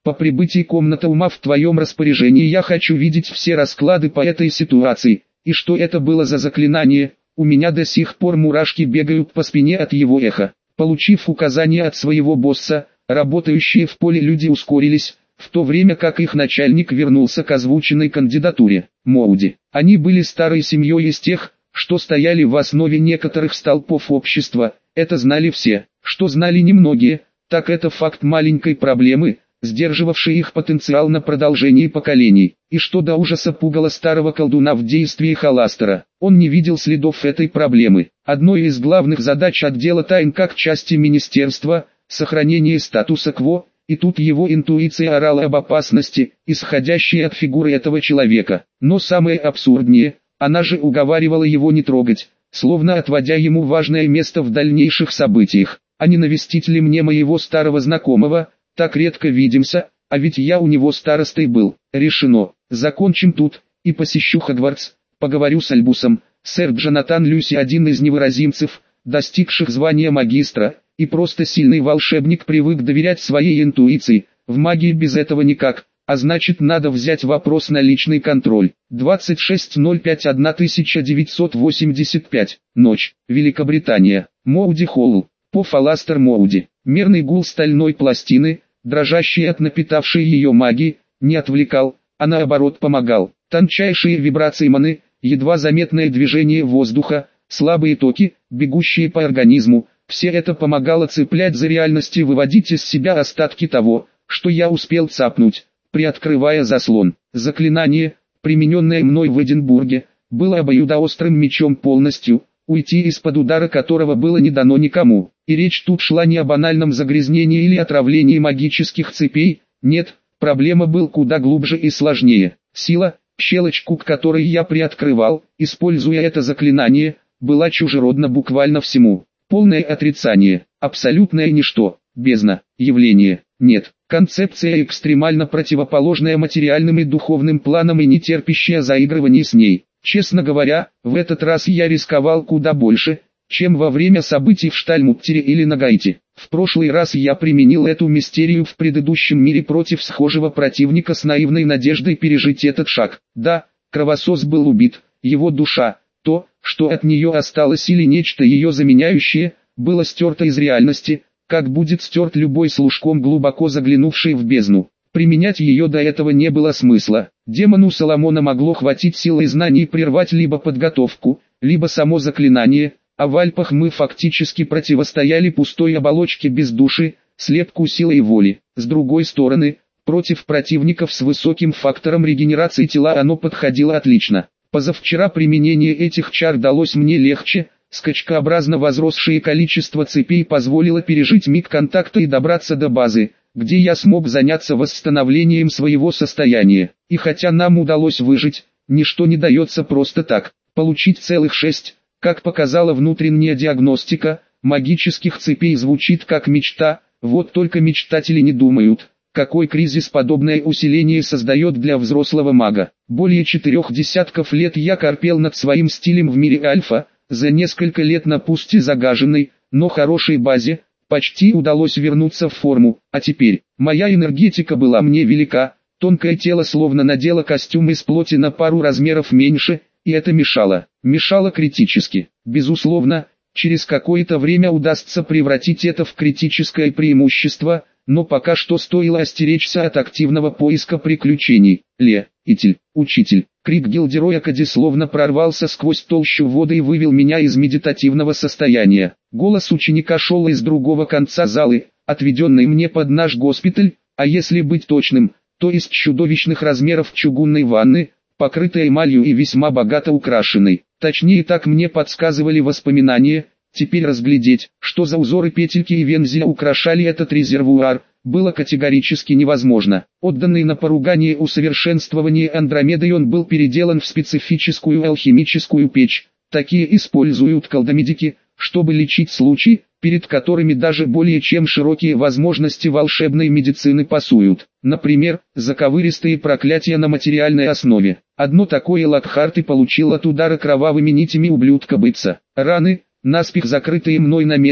По прибытии комната ума в твоем распоряжении я хочу видеть все расклады по этой ситуации, и что это было за заклинание, у меня до сих пор мурашки бегают по спине от его эха. Получив указания от своего босса, работающие в поле люди ускорились, в то время как их начальник вернулся к озвученной кандидатуре. Моуди. Они были старой семьей из тех, что стояли в основе некоторых столпов общества, это знали все. Что знали немногие, так это факт маленькой проблемы, сдерживавший их потенциал на продолжение поколений, и что до ужаса пугало старого колдуна в действиях Аластера. Он не видел следов этой проблемы. Одной из главных задач отдела тайн как части министерства – сохранение статуса кво, и тут его интуиция орала об опасности, исходящей от фигуры этого человека. Но самое абсурднее, она же уговаривала его не трогать, словно отводя ему важное место в дальнейших событиях. А не навестить ли мне моего старого знакомого? Так редко видимся, а ведь я у него старостой был. Решено. Закончим тут, и посещу Хогвартс, поговорю с Альбусом. Сэр Джонатан Люси один из невыразимцев, достигших звания магистра, и просто сильный волшебник привык доверять своей интуиции, в магии без этого никак, а значит надо взять вопрос на личный контроль. двадцать шестое ноль пятое тысяча девятьсот восемьдесят пять. Ночь. Великобритания. Моуди Холл. Поф Аластер Моуди. Мерный гул стальной пластины, дрожащий от напитавшей ее магии, не отвлекал, а наоборот помогал. Тончайшие вибрации маны, едва заметное движение воздуха, слабые токи, бегущие по организму, все это помогало цеплять за реальность и выводить из себя остатки того, что я успел цапнуть, приоткрывая заслон. Заклинание, примененное мной в Эдинбурге, было обоюдоострым мечом полностью, уйти из-под удара которого было не дано никому. И речь тут шла не о банальном загрязнении или отравлении магических цепей, нет, проблема была куда глубже и сложнее. Сила, щелочку к которой я приоткрывал, используя это заклинание, была чужеродна буквально всему. Полное отрицание, абсолютное ничто, бездна, явление, нет. Концепция экстремально противоположная материальным и духовным планам и не терпящая заигрываний с ней. Честно говоря, в этот раз я рисковал куда больше, чем во время событий в Штальмуттере или Нагайте. В прошлый раз я применил эту мистерию в предыдущем мире против схожего противника с наивной надеждой пережить этот шаг. Да, кровосос был убит, его душа, то, что от нее осталось или нечто ее заменяющее, было стерто из реальности, как будет стерт любой служком глубоко заглянувший в бездну. Применять ее до этого не было смысла. Демону Соломона могло хватить силы и знаний прервать либо подготовку, либо само заклинание, а в Альпах мы фактически противостояли пустой оболочке без души, слепку силы и воли. С другой стороны, против противников с высоким фактором регенерации тела оно подходило отлично. Позавчера применение этих чар далось мне легче, скачкообразно возросшее количество цепей позволило пережить миг контакта и добраться до базы, где я смог заняться восстановлением своего состояния. И хотя нам удалось выжить, ничто не дается просто так. Получить целых шесть, как показала внутренняя диагностика, магических цепей звучит как мечта, вот только мечтатели не думают, какой кризис подобное усиление создает для взрослого мага. Более четырех десятков лет я корпел над своим стилем в мире альфа, за несколько лет на пусть и загаженной, но хорошей базе, почти удалось вернуться в форму, а теперь, моя энергетика была мне велика, тонкое тело словно надело костюм из плоти на пару размеров меньше, и это мешало, мешало критически. Безусловно, через какое-то время удастся превратить это в критическое преимущество, но пока что стоило остеречься от активного поиска приключений. Ле, Итель, учитель, крик Гилдероя Кади словно прорвался сквозь толщу воды и вывел меня из медитативного состояния. Голос ученика шел из другого конца залы, отведенной мне под наш госпиталь, а если быть точным, то из чудовищных размеров чугунной ванны, покрытой эмалью и весьма богато украшенной. Точнее так мне подсказывали воспоминания. Теперь разглядеть, что за узоры петельки и вензеля украшали этот резервуар, было категорически невозможно. Отданный на поругание усовершенствование Андромедой, он был переделан в специфическую алхимическую печь. Такие используют колдомедики, чтобы лечить случаи, перед которыми даже более чем широкие возможности волшебной медицины пасуют. Например, заковыристые проклятия на материальной основе. Одно такое Локхарт и получил от удара кровавыми нитями ублюдка быца. Раны, наспех закрытые мной на месте,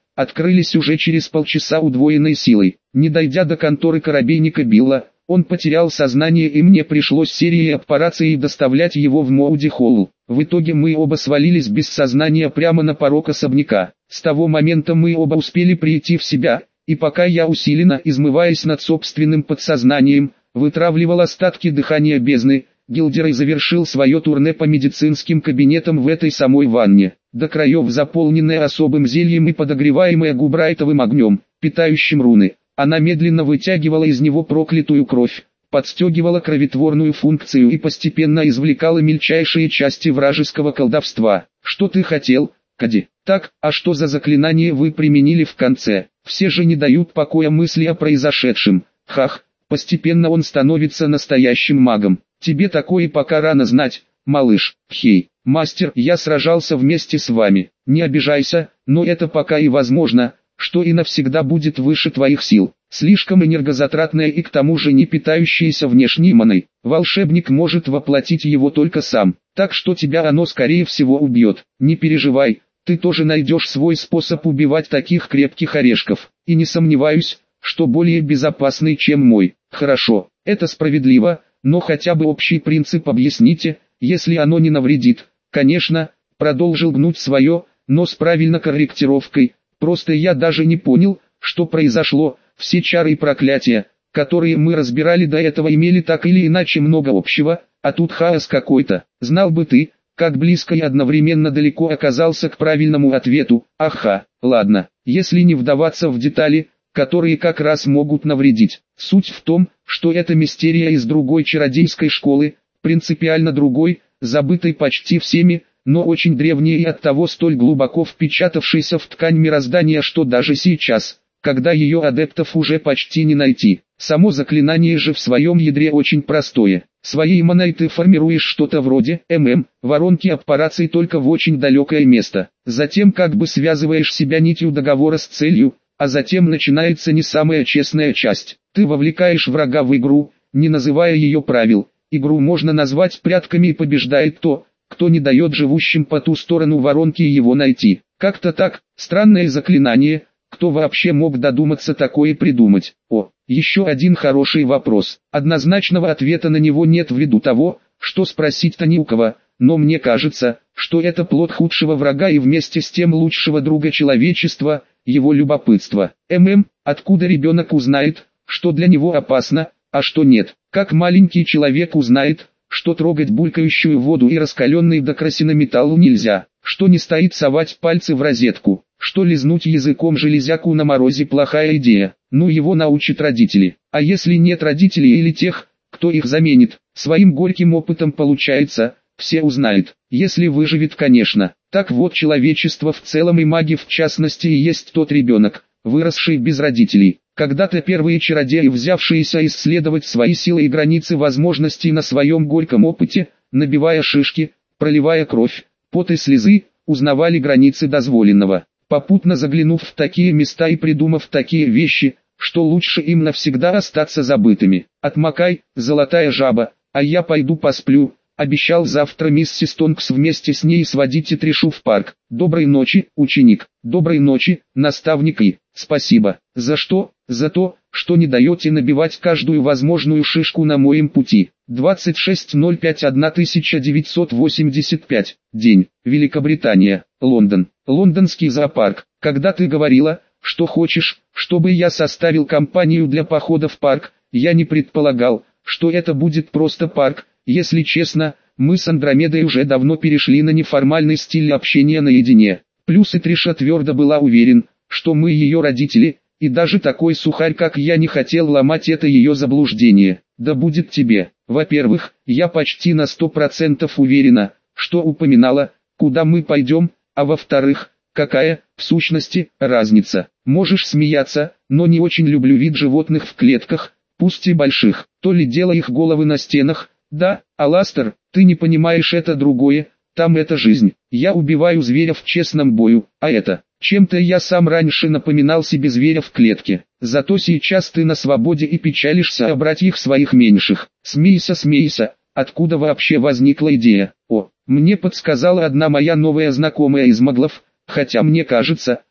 открылись уже через полчаса удвоенной силой. Не дойдя до конторы коробейника Билла, он потерял сознание, и мне пришлось серией операций доставлять его в Моуди-Холл. В итоге мы оба свалились без сознания прямо на порог особняка. С того момента мы оба успели прийти в себя, и пока я усиленно, измываясь над собственным подсознанием, вытравливал остатки дыхания бездны, Гилдерей завершил свое турне по медицинским кабинетам в этой самой ванне, до краев заполненная особым зельем и подогреваемая губрайтовым огнем, питающим руны. Она медленно вытягивала из него проклятую кровь, подстегивала кровотворную функцию и постепенно извлекала мельчайшие части вражеского колдовства. «Что ты хотел, Кади?» «Так, а что за заклинание вы применили в конце?» «Все же не дают покоя мысли о произошедшем. Хах, постепенно он становится настоящим магом. Тебе такое пока рано знать, малыш. Хей, мастер, я сражался вместе с вами. Не обижайся, но это пока и возможно, что и навсегда будет выше твоих сил. Слишком энергозатратное и к тому же не питающееся внешней маной. Волшебник может воплотить его только сам, так что тебя оно скорее всего убьет. Не переживай, ты тоже найдешь свой способ убивать таких крепких орешков. И не сомневаюсь, что более безопасный, чем мой. Хорошо, это справедливо, но хотя бы общий принцип объясните, если оно не навредит. Конечно, продолжил гнуть свое, но с правильной корректировкой. Просто я даже не понял, что произошло. Все чары и проклятия, которые мы разбирали до этого, имели так или иначе много общего, а тут хаос какой-то. Знал бы ты, как близко и одновременно далеко оказался к правильному ответу. Аха, ладно, если не вдаваться в детали, которые как раз могут навредить. Суть в том, что это мистерия из другой чародейской школы, принципиально другой, забытой почти всеми, но очень древней и оттого столь глубоко впечатавшейся в ткань мироздания, что даже сейчас, когда ее адептов уже почти не найти. Само заклинание же в своем ядре очень простое. Своей маной ты формируешь что-то вроде ММ, воронки операций только в очень далекое место. Затем как бы связываешь себя нитью договора с целью, а затем начинается не самая честная часть. Ты вовлекаешь врага в игру, не называя ее правил. Игру можно назвать прятками, и побеждает то, кто не дает живущим по ту сторону воронки его найти. Как-то так, странное заклинание. Кто вообще мог додуматься такое придумать? О, еще один хороший вопрос. Однозначного ответа на него нет ввиду того, что спросить-то не у кого, но мне кажется, что это плод худшего врага и вместе с тем лучшего друга человечества, его любопытство. ММ, откуда ребенок узнает, что для него опасно, а что нет? Как маленький человек узнает, что трогать булькающую воду и раскаленный до красина металлу нельзя, что не стоит совать пальцы в розетку, что лизнуть языком железяку на морозе плохая идея, ну его научат родители. А если нет родителей или тех, кто их заменит, своим горьким опытом получается, все узнают, если выживет, конечно. Так вот, человечество в целом и маги в частности и есть тот ребенок, выросший без родителей. Когда-то первые чародеи, взявшиеся исследовать свои силы и границы возможностей на своем горьком опыте, набивая шишки, проливая кровь, пот и слезы, узнавали границы дозволенного, попутно заглянув в такие места и придумав такие вещи, что лучше им навсегда остаться забытыми. «Отмокай, золотая жаба, а я пойду посплю», обещал завтра миссис Тонкс вместе с ней сводить Тришу в парк. «Доброй ночи, ученик, доброй ночи, наставник, и спасибо. За что? За то, что не даете набивать каждую возможную шишку на моем пути». двадцать шестое ноль пятое тысяча девятьсот восемьдесят пять. День. Великобритания. Лондон. Лондонский зоопарк. Когда ты говорила, что хочешь, чтобы я составил компанию для похода в парк, я не предполагал, что это будет просто парк. Если честно, мы с Андромедой уже давно перешли на неформальный стиль общения наедине. Плюс и Триша твердо была уверен, что мы ее родители, и даже такой сухарь как я не хотел ломать это ее заблуждение. Да будет тебе. Во-первых, я почти на сто процентов уверена, что упоминала, куда мы пойдем, а во-вторых, какая, в сущности, разница. Можешь смеяться, но не очень люблю вид животных в клетках, пусть и больших. То ли дело их головы на стенах. Да, Аластер, ты не понимаешь, это другое, там это жизнь. Я убиваю зверя в честном бою, а это, чем-то я сам раньше напоминал себе зверя в клетке. Зато сейчас ты на свободе и печалишься о братьях своих меньших. Смейся, смейся, откуда вообще возникла идея? О, мне подсказала одна моя новая знакомая из маглов, хотя мне кажется,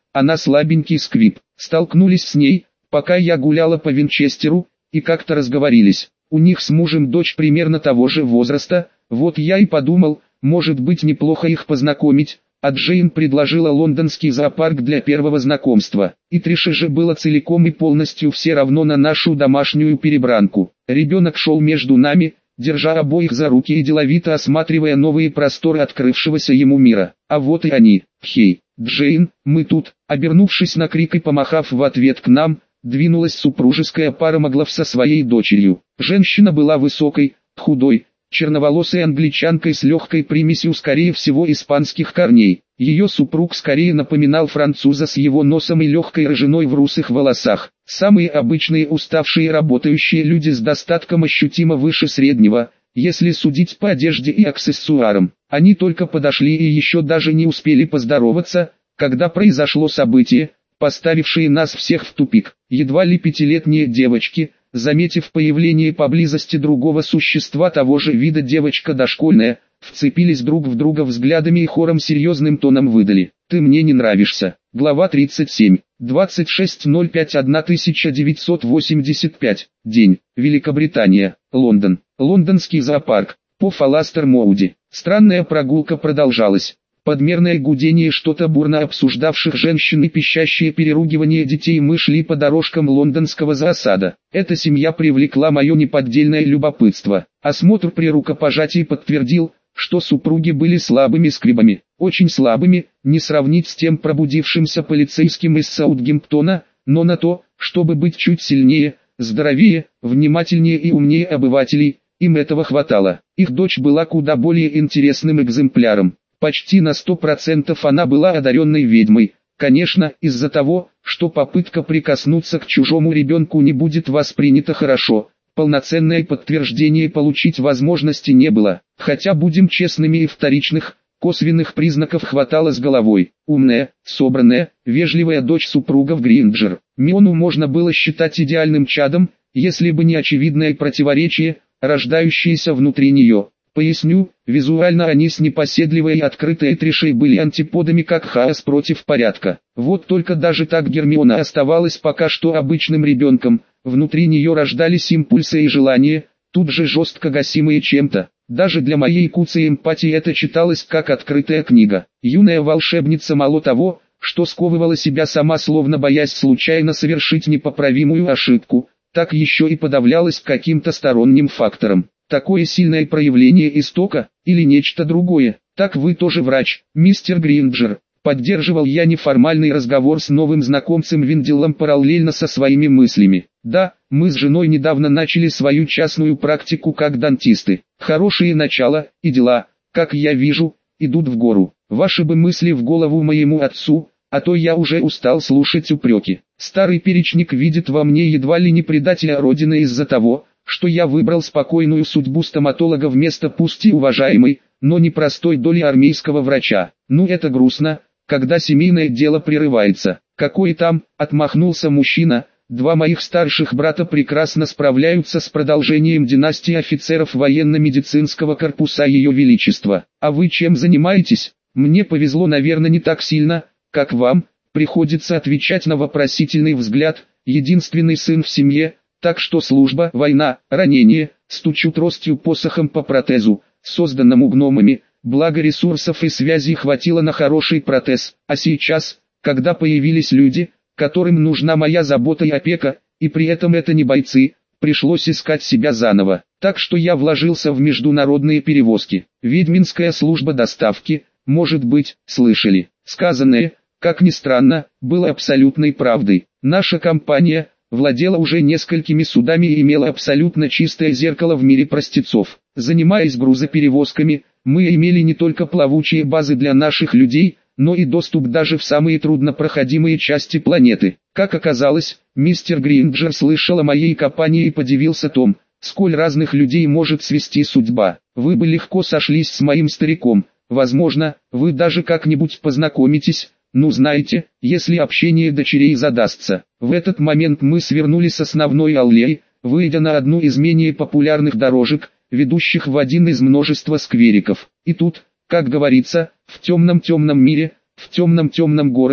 она слабенький сквип. Столкнулись с ней, пока я гуляла по Винчестеру, и как-то разговорились. У них с мужем дочь примерно того же возраста, вот я и подумал, может быть неплохо их познакомить, а Джейн предложила лондонский зоопарк для первого знакомства. И Трише же было целиком и полностью все равно на нашу домашнюю перебранку. Ребенок шел между нами, держа обоих за руки и деловито осматривая новые просторы открывшегося ему мира. А вот и они. «Хей, Джейн, мы тут!» Обернувшись на крик и помахав в ответ к нам, двинулась супружеская пара Маглов со своей дочерью. Женщина была высокой, худой, черноволосой англичанкой с легкой примесью скорее всего испанских корней. Ее супруг скорее напоминал француза с его носом и легкой рыжиной в русых волосах. Самые обычные уставшие работающие люди с достатком ощутимо выше среднего, если судить по одежде и аксессуарам. Они только подошли и еще даже не успели поздороваться, когда произошло событие, поставившее нас всех в тупик. Едва ли пятилетние девочки, заметив появление поблизости другого существа того же вида девочка дошкольная, вцепились друг в друга взглядами и хором серьезным тоном выдали: «Ты мне не нравишься». Глава тридцать семь. двадцать шестое ноль пятое тысяча девятьсот восемьдесят пять. День. Великобритания. Лондон. Лондонский зоопарк. По Фаластер-Моуди. Странная прогулка продолжалась. Подмерное гудение что-то бурно обсуждавших женщин и пищащее переругивание детей. Мы шли по дорожкам лондонского зоосада. Эта семья привлекла мое неподдельное любопытство. Осмотр при рукопожатии подтвердил, что супруги были слабыми сквибами. Очень слабыми, не сравнить с тем пробудившимся полицейским из Саутгемптона, но на то, чтобы быть чуть сильнее, здоровее, внимательнее и умнее обывателей, им этого хватало. Их дочь была куда более интересным экземпляром. Почти на сто процентов она была одаренной ведьмой, конечно, из-за того, что попытка прикоснуться к чужому ребенку не будет воспринята хорошо. Полноценное подтверждение получить возможности не было, хотя будем честными и вторичных, косвенных признаков хватало с головой. Умная, собранная, вежливая дочь супругов Гринджер. Миону можно было считать идеальным чадом, если бы не очевидное противоречие, рождающееся внутри нее. Поясню, визуально они с непоседливой и открытой Тришей были антиподами как хаос против порядка. Вот только даже так Гермиона оставалась пока что обычным ребенком, внутри нее рождались импульсы и желания, тут же жестко гасимые чем-то. Даже для моей куцей эмпатии это читалось как открытая книга. Юная волшебница мало того, что сковывала себя сама словно боясь случайно совершить непоправимую ошибку, так еще и подавлялась каким-то сторонним фактором. Такое сильное проявление истока, или нечто другое. Так вы тоже врач, мистер Гринджер. Поддерживал я неформальный разговор с новым знакомцем Винделлом параллельно со своими мыслями. Да, мы с женой недавно начали свою частную практику как дантисты. Хорошие начала и дела, как я вижу, идут в гору. Ваши бы мысли в голову моему отцу, а то я уже устал слушать упреки. Старый перечник видит во мне едва ли не предателя Родины из-за того, что я выбрал спокойную судьбу стоматолога вместо пусть и уважаемой, но непростой доли армейского врача. Ну это грустно, когда семейное дело прерывается. Какой там, отмахнулся мужчина, два моих старших брата прекрасно справляются с продолжением династии офицеров военно-медицинского корпуса Ее Величества. А вы чем занимаетесь? Мне повезло, наверное, не так сильно, как вам, приходится отвечать на вопросительный взгляд, единственный сын в семье. Так что служба, война, ранение, стучу тростью посохом по протезу, созданному гномами, благо ресурсов и связей хватило на хороший протез, а сейчас, когда появились люди, которым нужна моя забота и опека, и при этом это не бойцы, пришлось искать себя заново, так что я вложился в международные перевозки. Ведьминская служба доставки, может быть, слышали. Сказанное, как ни странно, было абсолютной правдой. Наша компания владела уже несколькими судами и имела абсолютно чистое зеркало в мире простецов. Занимаясь грузоперевозками, мы имели не только плавучие базы для наших людей, но и доступ даже в самые труднопроходимые части планеты. Как оказалось, мистер Гринджер слышал о моей компании и подивился том, сколь разных людей может свести судьба. Вы бы легко сошлись с моим стариком, возможно, вы даже как-нибудь познакомитесь. Ну знаете, если общение дочерей задастся. В этот момент мы свернули с основной аллеи, выйдя на одну из менее популярных дорожек, ведущих в один из множества сквериков. И тут, как говорится, в темном-темном мире, в темном-темном городе,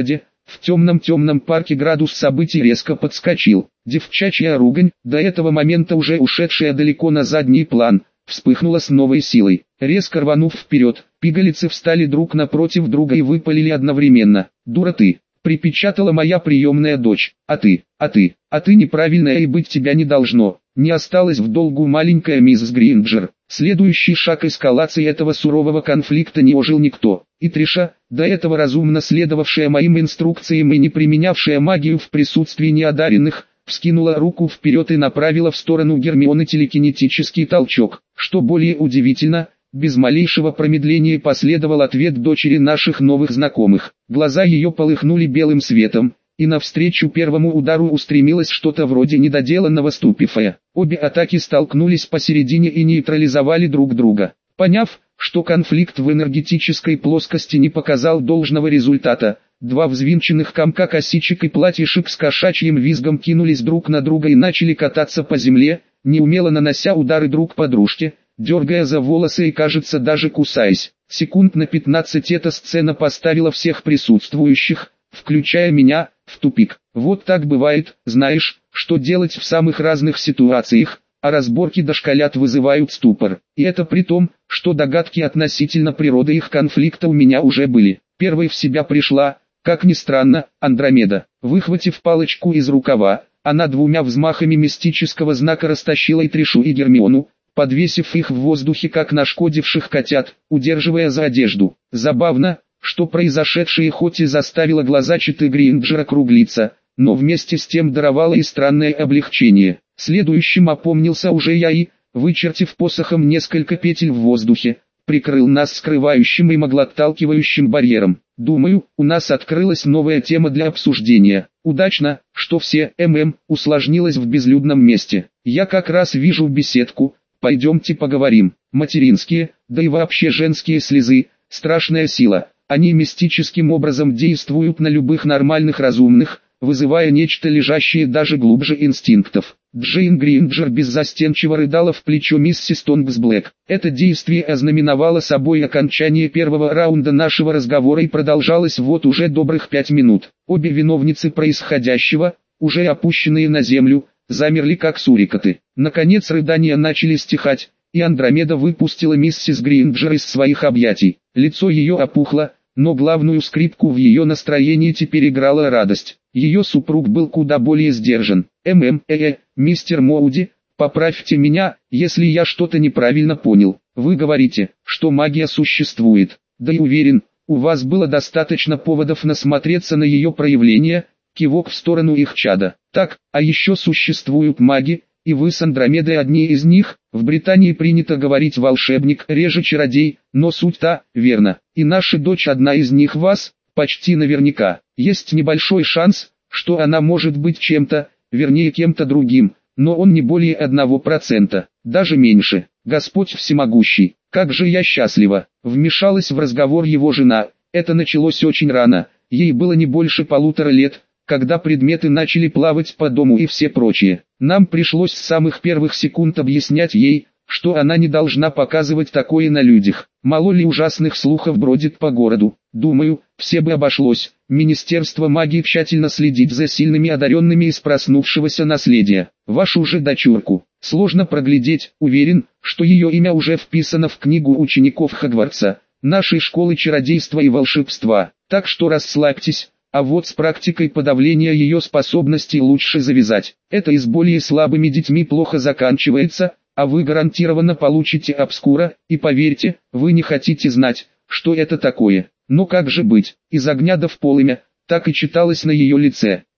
В темном-темном парке градус событий резко подскочил. Девчачья ругань, до этого момента уже ушедшая далеко на задний план, вспыхнула с новой силой. Резко рванув вперед, пигалицы встали друг напротив друга и выпалили одновременно. «Дура ты!» — припечатала моя приемная дочь. «А ты, а ты, а ты неправильная, и быть тебя не должно!» Не осталось в долгу маленькая мисс Гринджер. Следующий шаг эскалации этого сурового конфликта не ожил никто. И Триша, до этого разумно следовавшая моим инструкциям и не применявшая магию в присутствии неодаренных, вскинула руку вперед и направила в сторону Гермионы телекинетический толчок. Что более удивительно, без малейшего промедления последовал ответ дочери наших новых знакомых. Глаза ее полыхнули белым светом, и навстречу первому удару устремилось что-то вроде недоделанного ступифая. Обе атаки столкнулись посередине и нейтрализовали друг друга. Поняв, что конфликт в энергетической плоскости не показал должного результата, два взвинченных комка косичек и платьишек с кошачьим визгом кинулись друг на друга и начали кататься по земле, неумело нанося удары друг по дружке, дергая за волосы и, кажется, даже кусаясь. Секунд на пятнадцать эта сцена поставила всех присутствующих, включая меня, в тупик. Вот так бывает, знаешь, что делать в самых разных ситуациях, а разборки дошколят вызывают ступор. И это при том, что догадки относительно природы их конфликта у меня уже были. Первой в себя пришла, как ни странно, Андромеда. Выхватив палочку из рукава, она двумя взмахами мистического знака растащила и Тришу, и Гермиону, подвесив их в воздухе как нашкодивших котят, удерживая за одежду. Забавно, что произошедшее хоть и заставило глаза читы Гринджер округлиться, но вместе с тем даровало и странное облегчение. Следующим опомнился уже я и, вычертив посохом несколько петель в воздухе, прикрыл нас скрывающим и моглоотталкивающим барьером. Думаю, у нас открылась новая тема для обсуждения. Удачно, что все ММ усложнилось в безлюдном месте. Я как раз вижу беседку, пойдемте поговорим. Материнские, да и вообще женские слезы, страшная сила. Они мистическим образом действуют на любых нормальных разумных, вызывая нечто лежащее даже глубже инстинктов. Джейн Гринджер беззастенчиво рыдала в плечо миссис Тонгсблэк. Это действие ознаменовало собой окончание первого раунда нашего разговора и продолжалось вот уже добрых пять минут. Обе виновницы происходящего, уже опущенные на землю, замерли как сурикаты. Наконец рыдания начали стихать, и Андромеда выпустила миссис Гринджер из своих объятий. Лицо ее опухло, но главную скрипку в ее настроении теперь играла радость. Ее супруг был куда более сдержан. «ММ, э-э, мистер Моуди, поправьте меня, если я что-то неправильно понял. Вы говорите, что магия существует. Да и уверен, у вас было достаточно поводов насмотреться на ее проявления», кивок в сторону их чада. «Так, а еще существуют маги, и вы с Андромедой одни из них. В Британии принято говорить волшебник, реже чародей, но суть та, верно. И наша дочь одна из них вас, почти наверняка. Есть небольшой шанс, что она может быть чем-то, вернее кем-то другим, но он не более одного процента, даже меньше. Господь всемогущий, как же я счастлива!» Вмешалась в разговор его жена. Это началось очень рано, ей было не больше полутора лет, когда предметы начали плавать по дому и все прочее. Нам пришлось с самых первых секунд объяснять ей, что она не должна показывать такое на людях. Мало ли ужасных слухов бродит по городу. Думаю, все бы обошлось. Министерство магии тщательно следит за сильными одаренными из проснувшегося наследия. Вашу же дочурку сложно проглядеть. Уверен, что ее имя уже вписано в книгу учеников Хогвартса, нашей школы чародейства и волшебства. Так что расслабьтесь. А вот с практикой подавления ее способностей лучше завязать. Это и с более слабыми детьми плохо заканчивается, а вы гарантированно получите обскура, и поверьте, вы не хотите знать, что это такое. Но как же быть, из огня да в полымя, так и читалось на ее лице.